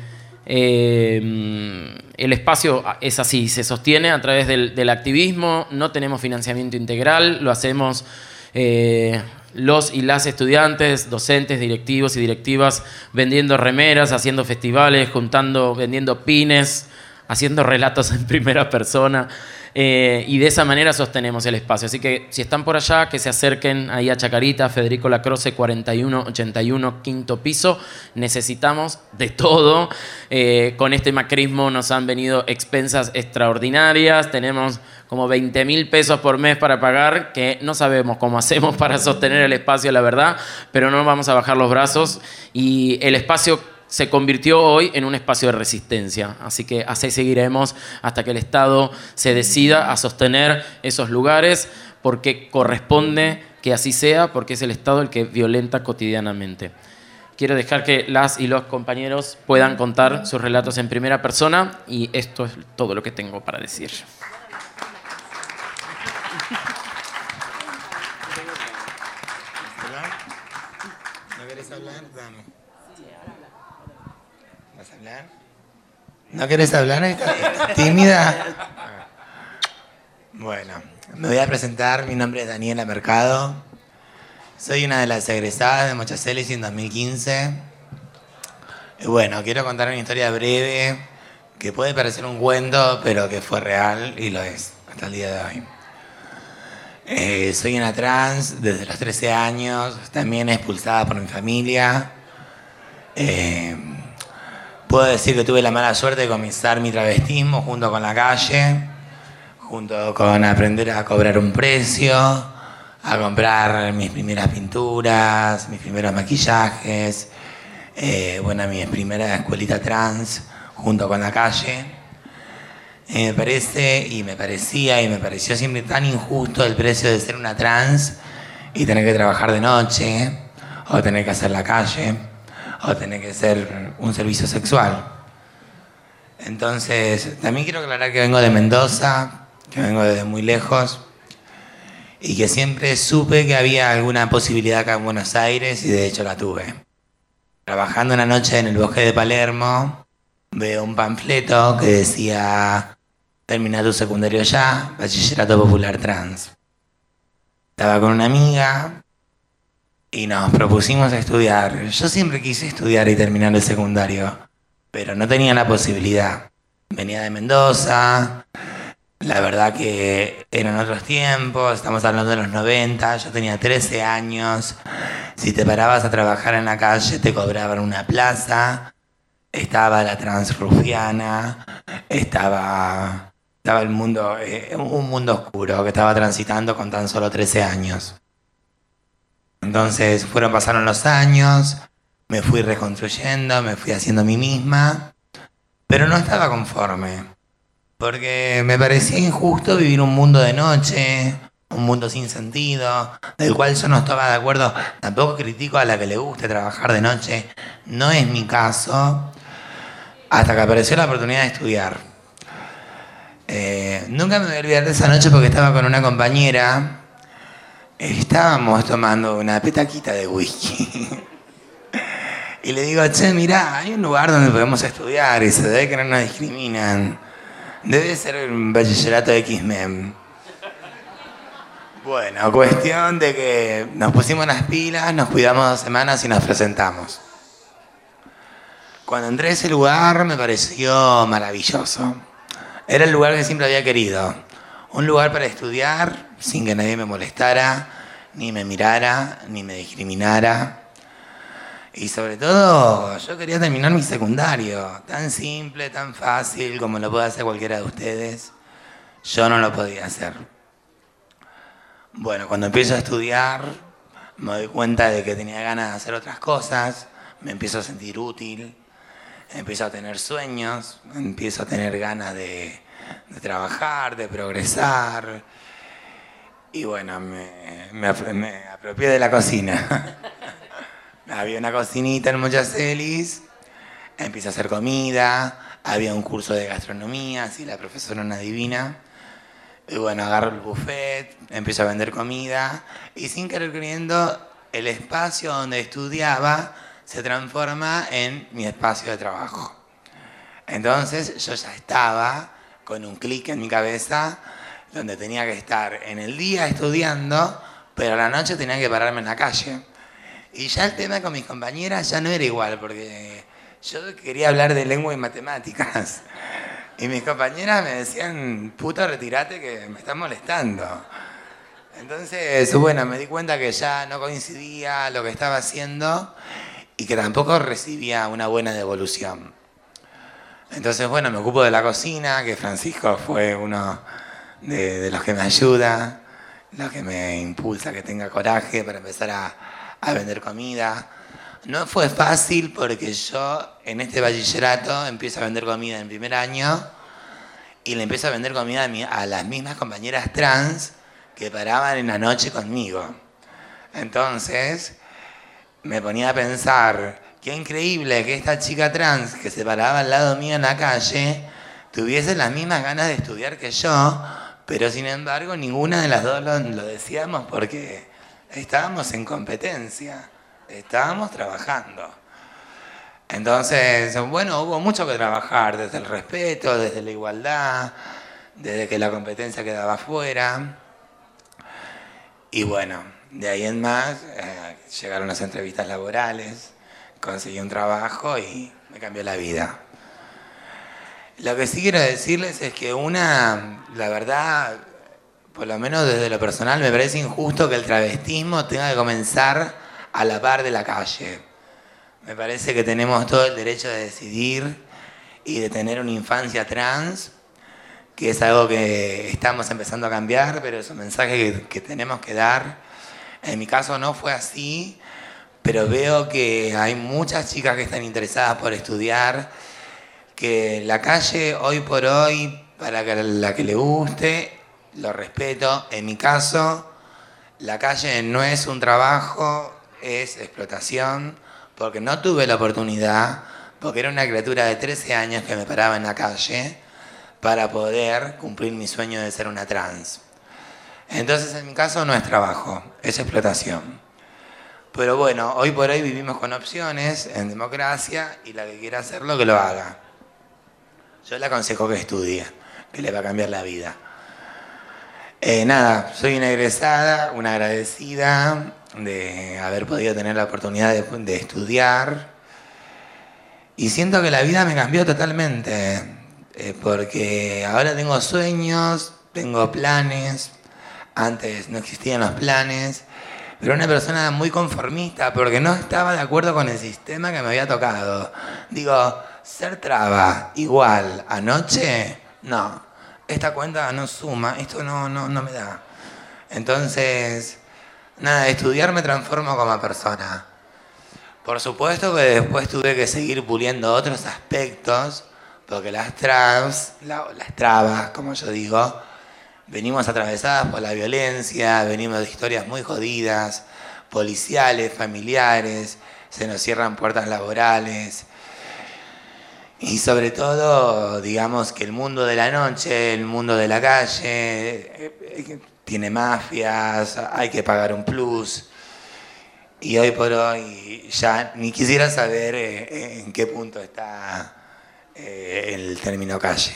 el espacio es así, se sostiene a través del activismo, no tenemos financiamiento integral, lo hacemos los y las estudiantes, docentes, directivos y directivas vendiendo remeras, haciendo festivales, vendiendo pines, haciendo relatos en primera persona. Y de esa manera sostenemos el espacio. Así que si están por allá, que se acerquen ahí a Chacarita, Federico Lacroze 4181, quinto piso. Necesitamos de todo. Con este macrismo nos han venido expensas extraordinarias. Tenemos como 20.000 pesos por mes para pagar, que no sabemos cómo hacemos para sostener el espacio, la verdad, pero no vamos a bajar los brazos. Y el espacio se convirtió hoy en un espacio de resistencia. Así que así seguiremos hasta que el Estado se decida a sostener esos lugares, porque corresponde que así sea, porque es el Estado el que violenta cotidianamente. Quiero dejar que las y los compañeros puedan contar sus relatos en primera persona, y esto es todo lo que tengo para decir. ¿No querés hablar? Dame. ¿Vas a hablar? ¿No querés hablar? ¿Estás tímida? Bueno, me voy a presentar. Mi nombre es Daniela Mercado. Soy una de las egresadas de Mochacelis en 2015. Y bueno, quiero contar una historia breve que puede parecer un cuento, pero que fue real y lo es hasta el día de hoy. Soy una trans desde los 13 años, también expulsada por mi familia. Puedo decir que tuve la mala suerte de comenzar mi travestismo junto con la calle, junto con aprender a cobrar un precio, a comprar mis primeras pinturas, mis primeros maquillajes, mi primera escuelita trans junto con la calle. Me parece y me pareció siempre tan injusto el precio de ser una trans y tener que trabajar de noche, o tener que hacer la calle, o tener que ser un servicio sexual. Entonces, también quiero aclarar que vengo de Mendoza, que vengo desde muy lejos, y que siempre supe que había alguna posibilidad acá en Buenos Aires, y de hecho la tuve. Trabajando una noche en el bosque de Palermo, veo un panfleto que decía: termina tu secundario ya, bachillerato popular trans. Estaba con una amiga y nos propusimos estudiar. Yo siempre quise estudiar y terminar el secundario, pero no tenía la posibilidad. Venía de Mendoza, la verdad que eran otros tiempos, estamos hablando de los 90, yo tenía 13 años. Si te parabas a trabajar en la calle te cobraban una plaza. Estaba la transrufiana, estaba el mundo, un mundo oscuro que estaba transitando con tan solo 13 años. Entonces pasaron los años, me fui reconstruyendo, me fui haciendo a mí misma, pero no estaba conforme, porque me parecía injusto vivir un mundo de noche, un mundo sin sentido, del cual yo no estaba de acuerdo. Tampoco critico a la que le guste trabajar de noche, no es mi caso, hasta que apareció la oportunidad de estudiar. Nunca me voy a olvidar de esa noche porque estaba con una compañera, estábamos tomando una petaquita de whisky. Y le digo: che, mirá, hay un lugar donde podemos estudiar y se ve que no nos discriminan. Debe ser un bachillerato de X-Men. Bueno, cuestión de que nos pusimos las pilas, nos cuidamos 2 semanas y nos presentamos. Cuando entré a ese lugar me pareció maravilloso. Era el lugar que siempre había querido. Un lugar para estudiar sin que nadie me molestara, ni me mirara, ni me discriminara. Y sobre todo, yo quería terminar mi secundario. Tan simple, tan fácil como lo puede hacer cualquiera de ustedes. Yo no lo podía hacer. Bueno, cuando empiezo a estudiar, me doy cuenta de que tenía ganas de hacer otras cosas. Me empiezo a sentir útil. Empiezo a tener sueños. Empiezo a tener ganas de trabajar, de progresar. Y bueno, me apropié de la cocina. Había una cocinita en Mochacelis, empiezo a hacer comida, había un curso de gastronomía, así la profesora una divina. Y bueno, agarro el buffet, empiezo a vender comida y sin querer queriendo el espacio donde estudiaba se transforma en mi espacio de trabajo. Entonces yo ya estaba con un clic en mi cabeza donde tenía que estar en el día estudiando, pero a la noche tenía que pararme en la calle. Y ya el tema con mis compañeras ya no era igual, porque yo quería hablar de lengua y matemáticas. Y mis compañeras me decían, puto, retirate que me están molestando. Entonces, bueno, me di cuenta que ya no coincidía lo que estaba haciendo y que tampoco recibía una buena devolución. Entonces, bueno, me ocupo de la cocina, que Francisco fue uno de los que me ayuda, los que me impulsa que tenga coraje para empezar a vender comida. No fue fácil porque yo en este bachillerato empiezo a vender comida en primer año y le empiezo a vender comida a las mismas compañeras trans que paraban en la noche conmigo. Entonces me ponía a pensar, qué increíble que esta chica trans que se paraba al lado mío en la calle tuviese las mismas ganas de estudiar que yo, pero sin embargo ninguna de las dos lo decíamos porque estábamos en competencia, estábamos trabajando. Entonces, bueno, hubo mucho que trabajar, desde el respeto, desde la igualdad, desde que la competencia quedaba fuera. Y bueno, de ahí en más llegaron las entrevistas laborales, conseguí un trabajo y me cambió la vida. Lo que sí quiero decirles es que la verdad, por lo menos desde lo personal, me parece injusto que el travestismo tenga que comenzar a la par de la calle. Me parece que tenemos todo el derecho de decidir y de tener una infancia trans, que es algo que estamos empezando a cambiar, pero es un mensaje que tenemos que dar. En mi caso no fue así, pero veo que hay muchas chicas que están interesadas por estudiar, que la calle hoy por hoy, para la que le guste, lo respeto. En mi caso, la calle no es un trabajo, es explotación, porque no tuve la oportunidad, porque era una criatura de 13 años que me paraba en la calle para poder cumplir mi sueño de ser una trans. Entonces, en mi caso, no es trabajo, es explotación. Pero bueno, hoy por hoy vivimos con opciones, en democracia, y la que quiera hacerlo, que lo haga. Yo le aconsejo que estudie, que le va a cambiar la vida. Nada, soy una egresada, una agradecida de haber podido tener la oportunidad de estudiar. Y siento que la vida me cambió totalmente, porque ahora tengo sueños, tengo planes. Antes no existían los planes, pero una persona muy conformista porque no estaba de acuerdo con el sistema que me había tocado. Digo, ser traba igual anoche, no. Esta cuenta no suma, esto no me da. Entonces, nada, estudiar me transformo como persona. Por supuesto que después tuve que seguir puliendo otros aspectos, porque las trabas, como yo digo, venimos atravesadas por la violencia, venimos de historias muy jodidas, policiales, familiares, se nos cierran puertas laborales. Y sobre todo, digamos que el mundo de la noche, el mundo de la calle, tiene mafias, hay que pagar un plus. Y hoy por hoy ya ni quisiera saber en qué punto está el término calle.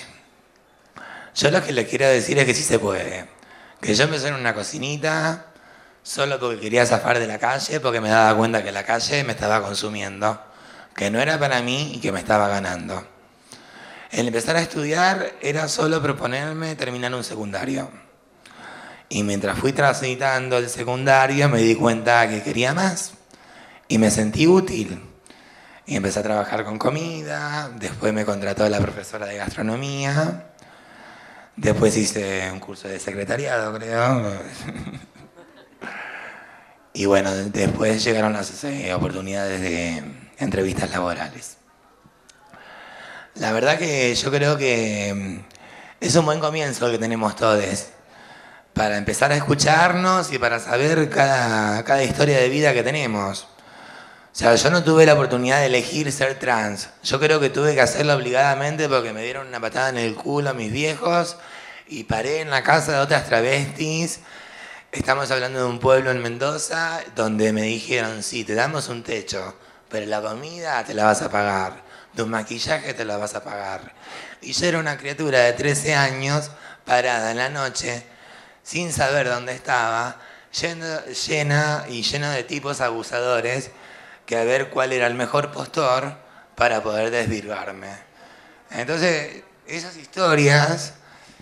Yo lo que le quiero decir es que sí se puede. Que yo empecé en una cocinita solo porque quería zafar de la calle, porque me daba cuenta que la calle me estaba consumiendo, que no era para mí y que me estaba ganando. El empezar a estudiar era solo proponerme terminar un secundario. Y mientras fui transitando el secundario me di cuenta que quería más y me sentí útil. Y empecé a trabajar con comida, después me contrató la profesora de gastronomía, después hice un curso de secretariado, creo. Y bueno, después llegaron las oportunidades de entrevistas laborales. La verdad que yo creo que es un buen comienzo el que tenemos todos para empezar a escucharnos y para saber cada historia de vida que tenemos. O sea, yo no tuve la oportunidad de elegir ser trans. Yo creo que tuve que hacerlo obligadamente porque me dieron una patada en el culo a mis viejos y paré en la casa de otras travestis. Estamos hablando de un pueblo en Mendoza donde me dijeron, sí, te damos un techo, pero la comida te la vas a pagar, tu maquillaje te la vas a pagar. Y yo era una criatura de 13 años, parada en la noche, sin saber dónde estaba, lleno de tipos abusadores, que a ver cuál era el mejor postor para poder desvirgarme. Entonces, esas historias,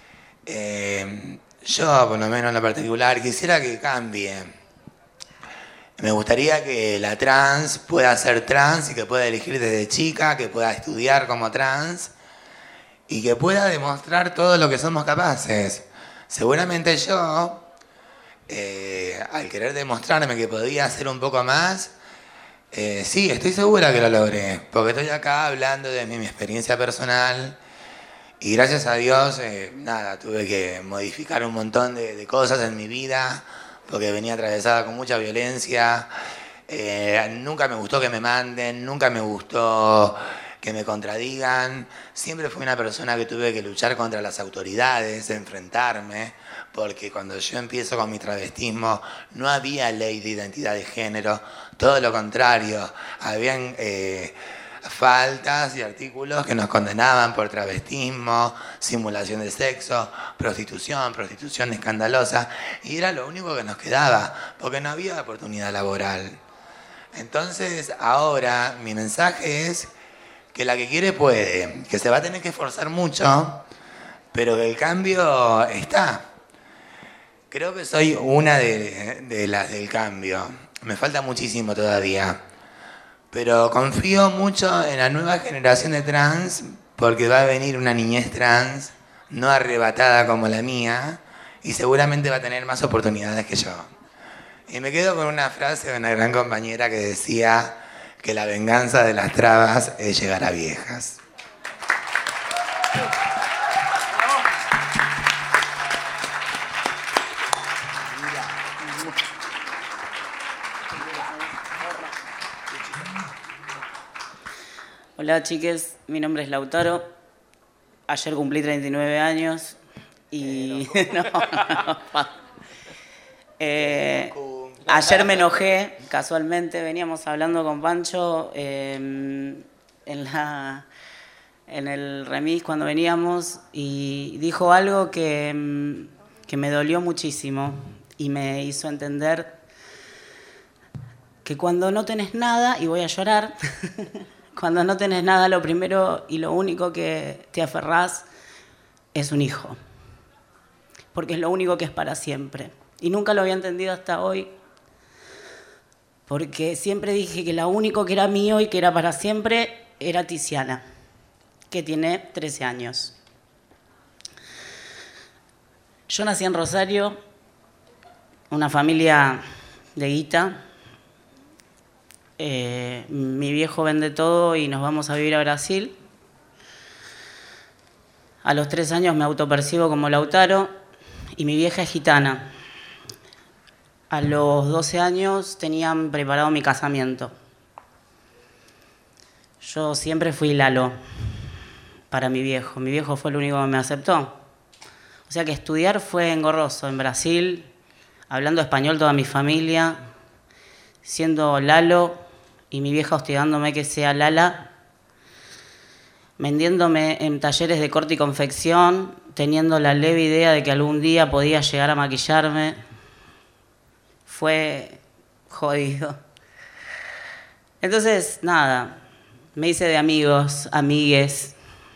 yo por lo menos en lo particular, quisiera que cambie. Me gustaría que la trans pueda ser trans y que pueda elegir desde chica, que pueda estudiar como trans y que pueda demostrar todo lo que somos capaces. Seguramente yo, al querer demostrarme que podía hacer un poco más, sí, estoy segura que lo logré, porque estoy acá hablando de mi experiencia personal y gracias a Dios, tuve que modificar un montón de cosas en mi vida, porque venía atravesada con mucha violencia. Nunca me gustó que me manden, nunca me gustó que me contradigan. Siempre fui una persona que tuve que luchar contra las autoridades, enfrentarme, porque cuando yo empiezo con mi travestismo no había ley de identidad de género, todo lo contrario, habían faltas y artículos que nos condenaban por travestismo, simulación de sexo, prostitución escandalosa, y era lo único que nos quedaba, porque no había oportunidad laboral. Entonces, ahora mi mensaje es que la que quiere puede, que se va a tener que esforzar mucho, pero que el cambio está. Creo que soy una de las del cambio. Me falta muchísimo todavía. Pero confío mucho en la nueva generación de trans, porque va a venir una niñez trans, no arrebatada como la mía, y seguramente va a tener más oportunidades que yo. Y me quedo con una frase de una gran compañera que decía que la venganza de las trabas es llegar a viejas. Hola chiques, mi nombre es Lautaro. Ayer cumplí 39 años y... ayer me enojé, casualmente, veníamos hablando con Pancho en el remis cuando veníamos y dijo algo que me dolió muchísimo y me hizo entender que cuando no tenés nada, y voy a llorar... Cuando no tenés nada, lo primero y lo único que te aferrás es un hijo. Porque es lo único que es para siempre. Y nunca lo había entendido hasta hoy. Porque siempre dije que lo único que era mío y que era para siempre era Tiziana, que tiene 13 años. Yo nací en Rosario, una familia de guita. Mi viejo vende todo y nos vamos a vivir a Brasil. A los 3 años me autopercibo como Lautaro y mi vieja es gitana. A los 12 años tenían preparado mi casamiento. Yo siempre fui Lalo para mi viejo. Mi viejo fue el único que me aceptó. O sea que estudiar fue engorroso en Brasil, hablando español toda mi familia, siendo Lalo y mi vieja hostigándome que sea Lala, vendiéndome en talleres de corte y confección, teniendo la leve idea de que algún día podía llegar a maquillarme. Fue jodido. Entonces, nada, me hice de amigos, amigues,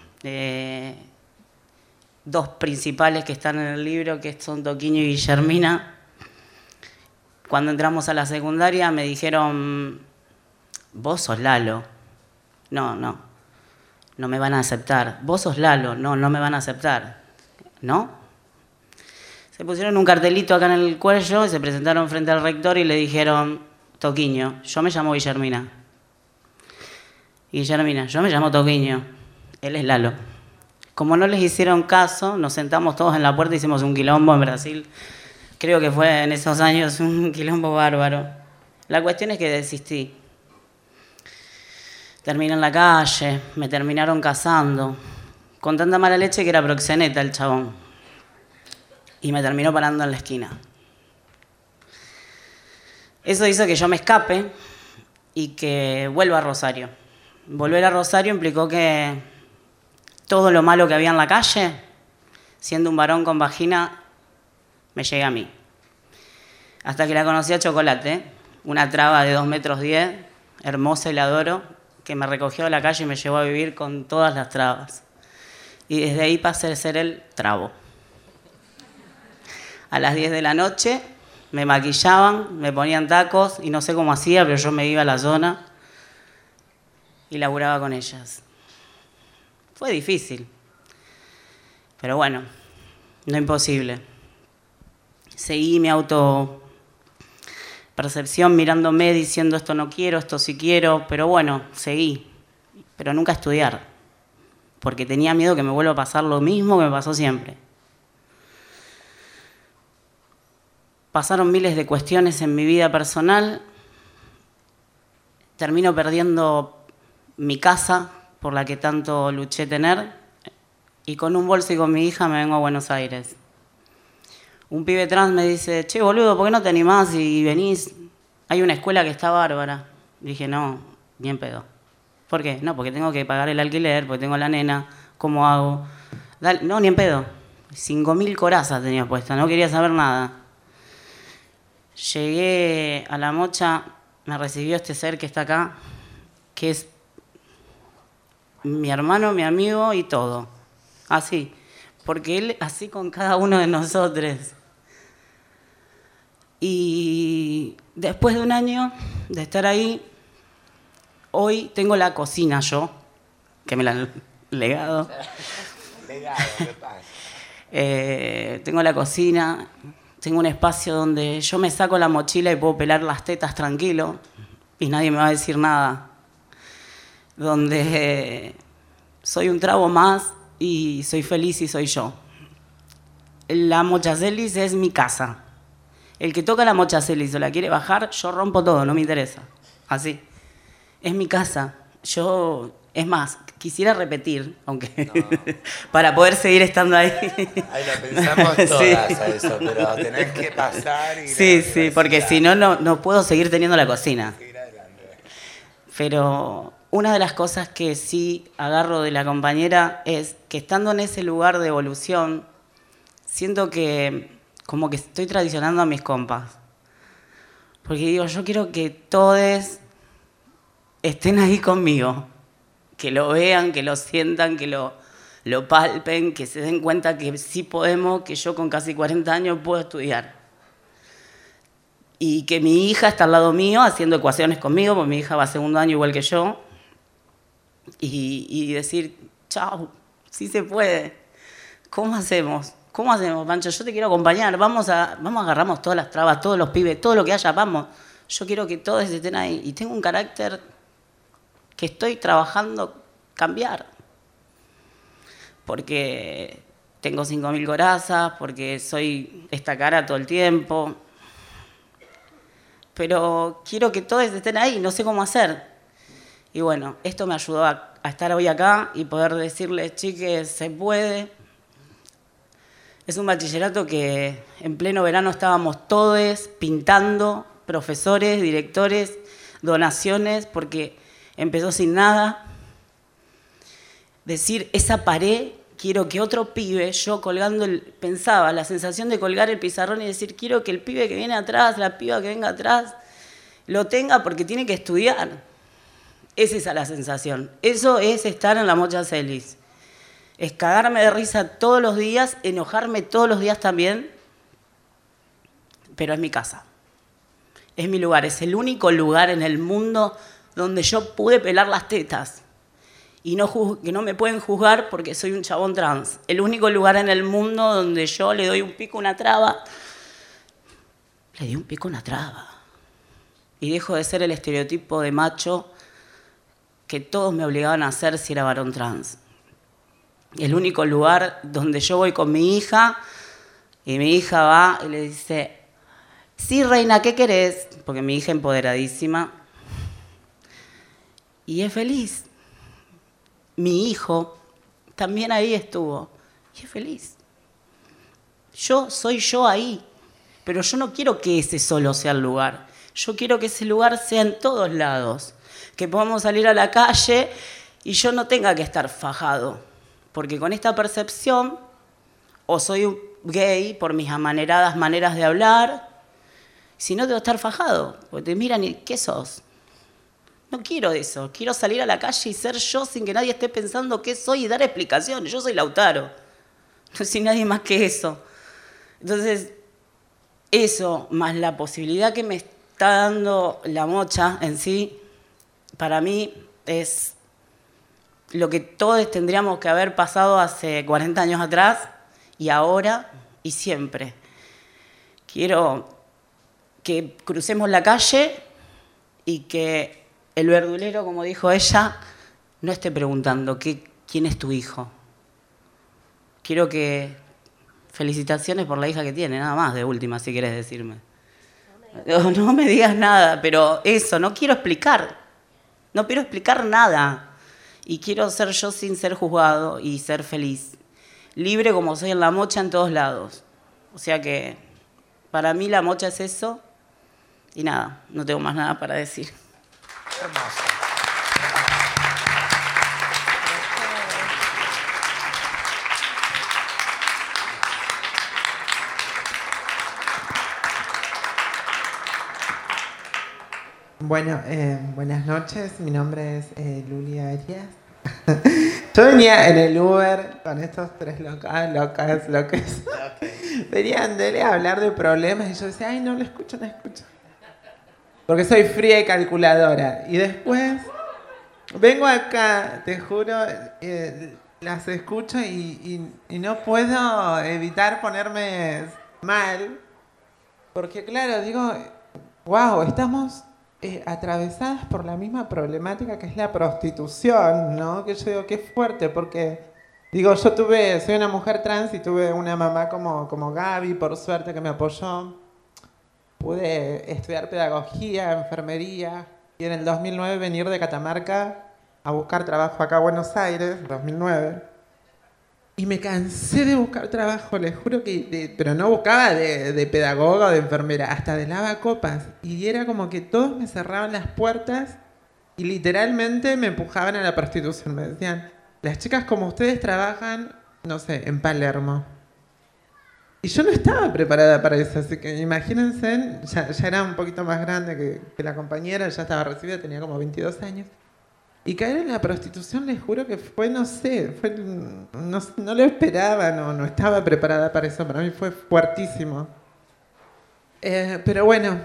dos principales que están en el libro, que son Toquiño y Guillermina. Cuando entramos a la secundaria me dijeron... Vos sos Lalo. No me van a aceptar. Vos sos Lalo. No me van a aceptar. ¿No? Se pusieron un cartelito acá en el cuello y se presentaron frente al rector y le dijeron, Toquiño, yo me llamo Guillermina. Guillermina, yo me llamo Toquiño. Él es Lalo. Como no les hicieron caso, nos sentamos todos en la puerta y hicimos un quilombo en Brasil. Creo que fue en esos años un quilombo bárbaro. La cuestión es que desistí. Terminé en la calle, me terminaron casando, con tanta mala leche que era proxeneta el chabón. Y me terminó parando en la esquina. Eso hizo que yo me escape y que vuelva a Rosario. Volver a Rosario implicó que todo lo malo que había en la calle, siendo un varón con vagina, me llegue a mí. Hasta que la conocí a Chocolate, una traba de 2,10 metros, hermosa y la adoro, que me recogió de la calle y me llevó a vivir con todas las trabas. Y desde ahí pasé a ser el trabo. A las 10 de la noche me maquillaban, me ponían tacos y no sé cómo hacía, pero yo me iba a la zona y laburaba con ellas. Fue difícil, pero bueno, no imposible. Seguí mi autopercepción mirándome, diciendo esto no quiero, esto sí quiero, pero bueno, seguí. Pero nunca estudiar, porque tenía miedo que me vuelva a pasar lo mismo que me pasó siempre. Pasaron miles de cuestiones en mi vida personal. Termino perdiendo mi casa, por la que tanto luché tener, y con un bolso y con mi hija me vengo a Buenos Aires. Un pibe trans me dice, che, boludo, ¿por qué no te animás y venís? Hay una escuela que está bárbara. Dije, no, ni en pedo. ¿Por qué? No, porque tengo que pagar el alquiler, porque tengo la nena, ¿cómo hago? Dale, no, ni en pedo. 5.000 corazas tenía puesta, no quería saber nada. Llegué a La Mocha, me recibió este ser que está acá, que es mi hermano, mi amigo y todo. Así. Porque él así con cada uno de nosotros. Y después de un año de estar ahí, hoy tengo la cocina yo, que me la han legado. Legado, ¿qué pasa? Tengo la cocina, tengo un espacio donde yo me saco la mochila y puedo pelar las tetas tranquilo y nadie me va a decir nada. Donde soy un trabo más y soy feliz y soy yo. La Mochacelis es mi casa. El que toca la Mochacelis o la quiere bajar, yo rompo todo, no me interesa. Así. Es mi casa. Yo, es más, quisiera repetir, aunque no. Para poder seguir estando ahí. Ahí lo pensamos todas sí. A eso, pero tenés que pasar y sí, porque si no, no puedo seguir teniendo la cocina. Pero una de las cosas que sí agarro de la compañera es que estando en ese lugar de evolución, siento que como que estoy traicionando a mis compas. Porque digo, yo quiero que todos estén ahí conmigo, que lo vean, que lo sientan, que lo palpen, que se den cuenta que sí podemos, que yo con casi 40 años puedo estudiar. Y que mi hija está al lado mío haciendo ecuaciones conmigo, porque mi hija va a segundo año igual que yo. Y decir, chao, sí se puede. ¿Cómo hacemos? ¿Cómo hacemos, Pancho? Yo te quiero acompañar. Vamos, agarramos todas las trabas, todos los pibes, todo lo que haya, vamos. Yo quiero que todos estén ahí. Y tengo un carácter que estoy trabajando cambiar. Porque tengo 5.000 corazas, porque soy esta cara todo el tiempo. Pero quiero que todos estén ahí, no sé cómo hacer. Y bueno, esto me ayudó a estar hoy acá y poder decirles, chiques, se puede. Es un bachillerato que en pleno verano estábamos todos pintando, profesores, directores, donaciones, porque empezó sin nada. Decir, esa pared, quiero que otro pibe, yo colgando, pensaba, la sensación de colgar el pizarrón y decir, quiero que el pibe que viene atrás, la piba que venga atrás, lo tenga porque tiene que estudiar. Es esa la sensación. Eso es estar en la Mochacelis. Es cagarme de risa todos los días, enojarme todos los días también, pero es mi casa. Es mi lugar, es el único lugar en el mundo donde yo pude pelar las tetas y que no me pueden juzgar porque soy un chabón trans. El único lugar en el mundo donde yo le doy un pico a una traba. Le di un pico a una traba. Y dejo de ser el estereotipo de macho que todos me obligaban a hacer si era varón trans. El único lugar donde yo voy con mi hija y mi hija va y le dice, sí, reina, ¿qué querés? Porque mi hija empoderadísima. Y es feliz. Mi hijo también ahí estuvo y es feliz. Yo soy yo ahí, pero yo no quiero que ese solo sea el lugar. Yo quiero que ese lugar sea en todos lados, que podamos salir a la calle y yo no tenga que estar fajado, porque con esta percepción, o soy un gay por mis amaneradas maneras de hablar, si no debo estar fajado, porque te miran y ¿qué sos? No quiero eso, quiero salir a la calle y ser yo sin que nadie esté pensando qué soy y dar explicaciones. Yo soy Lautaro, no soy nadie más que eso. Entonces, eso, más la posibilidad que me está dando la mocha en sí, para mí es lo que todos tendríamos que haber pasado hace 40 años atrás y ahora y siempre. Quiero que crucemos la calle y que el verdulero, como dijo ella, no esté preguntando quién es tu hijo. Quiero que... Felicitaciones por la hija que tiene, nada más, de última, si quieres decirme. No me digas nada, pero eso, no quiero explicar. No quiero explicar nada. Y quiero ser yo sin ser juzgado y ser feliz. Libre como soy en la mocha en todos lados. O sea que para mí la mocha es eso. Y nada, no tengo más nada para decir. Hermoso. Bueno, buenas noches, mi nombre es Lulia Arias. Yo venía en el Uber con estos tres locas. Venían de a hablar de problemas y yo decía, ay, no lo escucho. Porque soy fría y calculadora. Y después vengo acá, te juro, las escucho y no puedo evitar ponerme mal. Porque claro, digo, wow, estamos... atravesadas por la misma problemática que es la prostitución, ¿no? Que yo digo, qué fuerte, porque digo, soy una mujer trans y tuve una mamá como Gaby, por suerte, que me apoyó. Pude estudiar pedagogía, enfermería, y en el 2009 venir de Catamarca a buscar trabajo acá a Buenos Aires, 2009. Y me cansé de buscar trabajo, les juro pero no buscaba de pedagoga o de enfermera, hasta de lavacopas. Y era como que todos me cerraban las puertas y literalmente me empujaban a la prostitución. Me decían, las chicas como ustedes trabajan, no sé, en Palermo. Y yo no estaba preparada para eso, así que imagínense, ya era un poquito más grande que la compañera, ya estaba recibida, tenía como 22 años. Y caer en la prostitución, les juro que fue, no lo esperaba, no estaba preparada para eso, para mí fue fuertísimo. Pero bueno,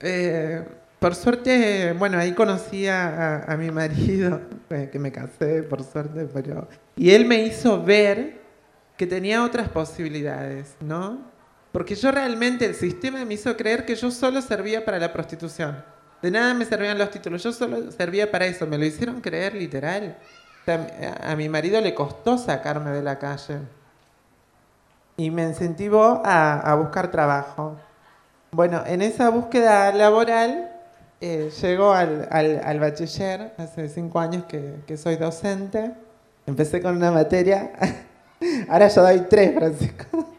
por suerte, bueno, ahí conocí a mi marido, que me casé, por suerte, y él me hizo ver que tenía otras posibilidades, ¿no? Porque yo realmente, el sistema me hizo creer que yo solo servía para la prostitución. De nada me servían los títulos, yo solo servía para eso, me lo hicieron creer literal. O sea, a mi marido le costó sacarme de la calle y me incentivó a buscar trabajo. Bueno, en esa búsqueda laboral llego al bachiller, hace 5 años que soy docente, empecé con una materia, ahora yo doy 3, Francisco.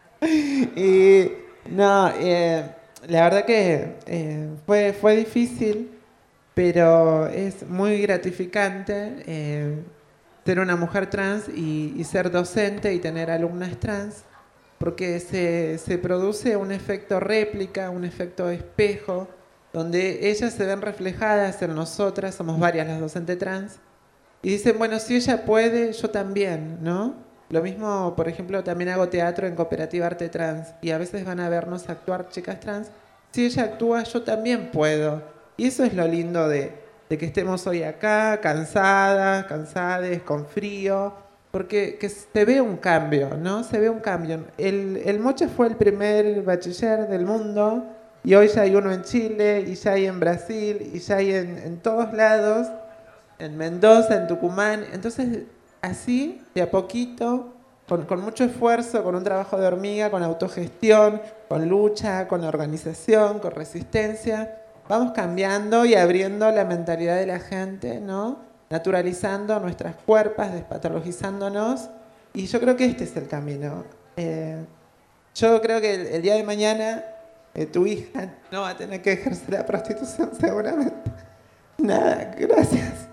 Y no... la verdad que fue difícil, pero es muy gratificante ser una mujer trans y ser docente y tener alumnas trans, porque se produce un efecto réplica, un efecto espejo, donde ellas se ven reflejadas en nosotras, somos varias las docentes trans, y dicen, bueno, si ella puede, yo también, ¿no? Lo mismo, por ejemplo, también hago teatro en Cooperativa Arte Trans y a veces van a vernos actuar chicas trans. Si ella actúa, yo también puedo. Y eso es lo lindo de que estemos hoy acá, cansadas, con frío, porque que se ve un cambio, ¿no? Se ve un cambio. El Mocha fue el primer bachiller del mundo y hoy ya hay uno en Chile y ya hay en Brasil y ya hay en todos lados, en Mendoza, en Tucumán. Entonces... así, de a poquito, con mucho esfuerzo, con un trabajo de hormiga, con autogestión, con lucha, con organización, con resistencia, vamos cambiando y abriendo la mentalidad de la gente, ¿no? Naturalizando nuestras cuerpos, despatologizándonos, y yo creo que este es el camino. Yo creo que el día de mañana Tu hija no va a tener que ejercer la prostitución seguramente. Nada, gracias.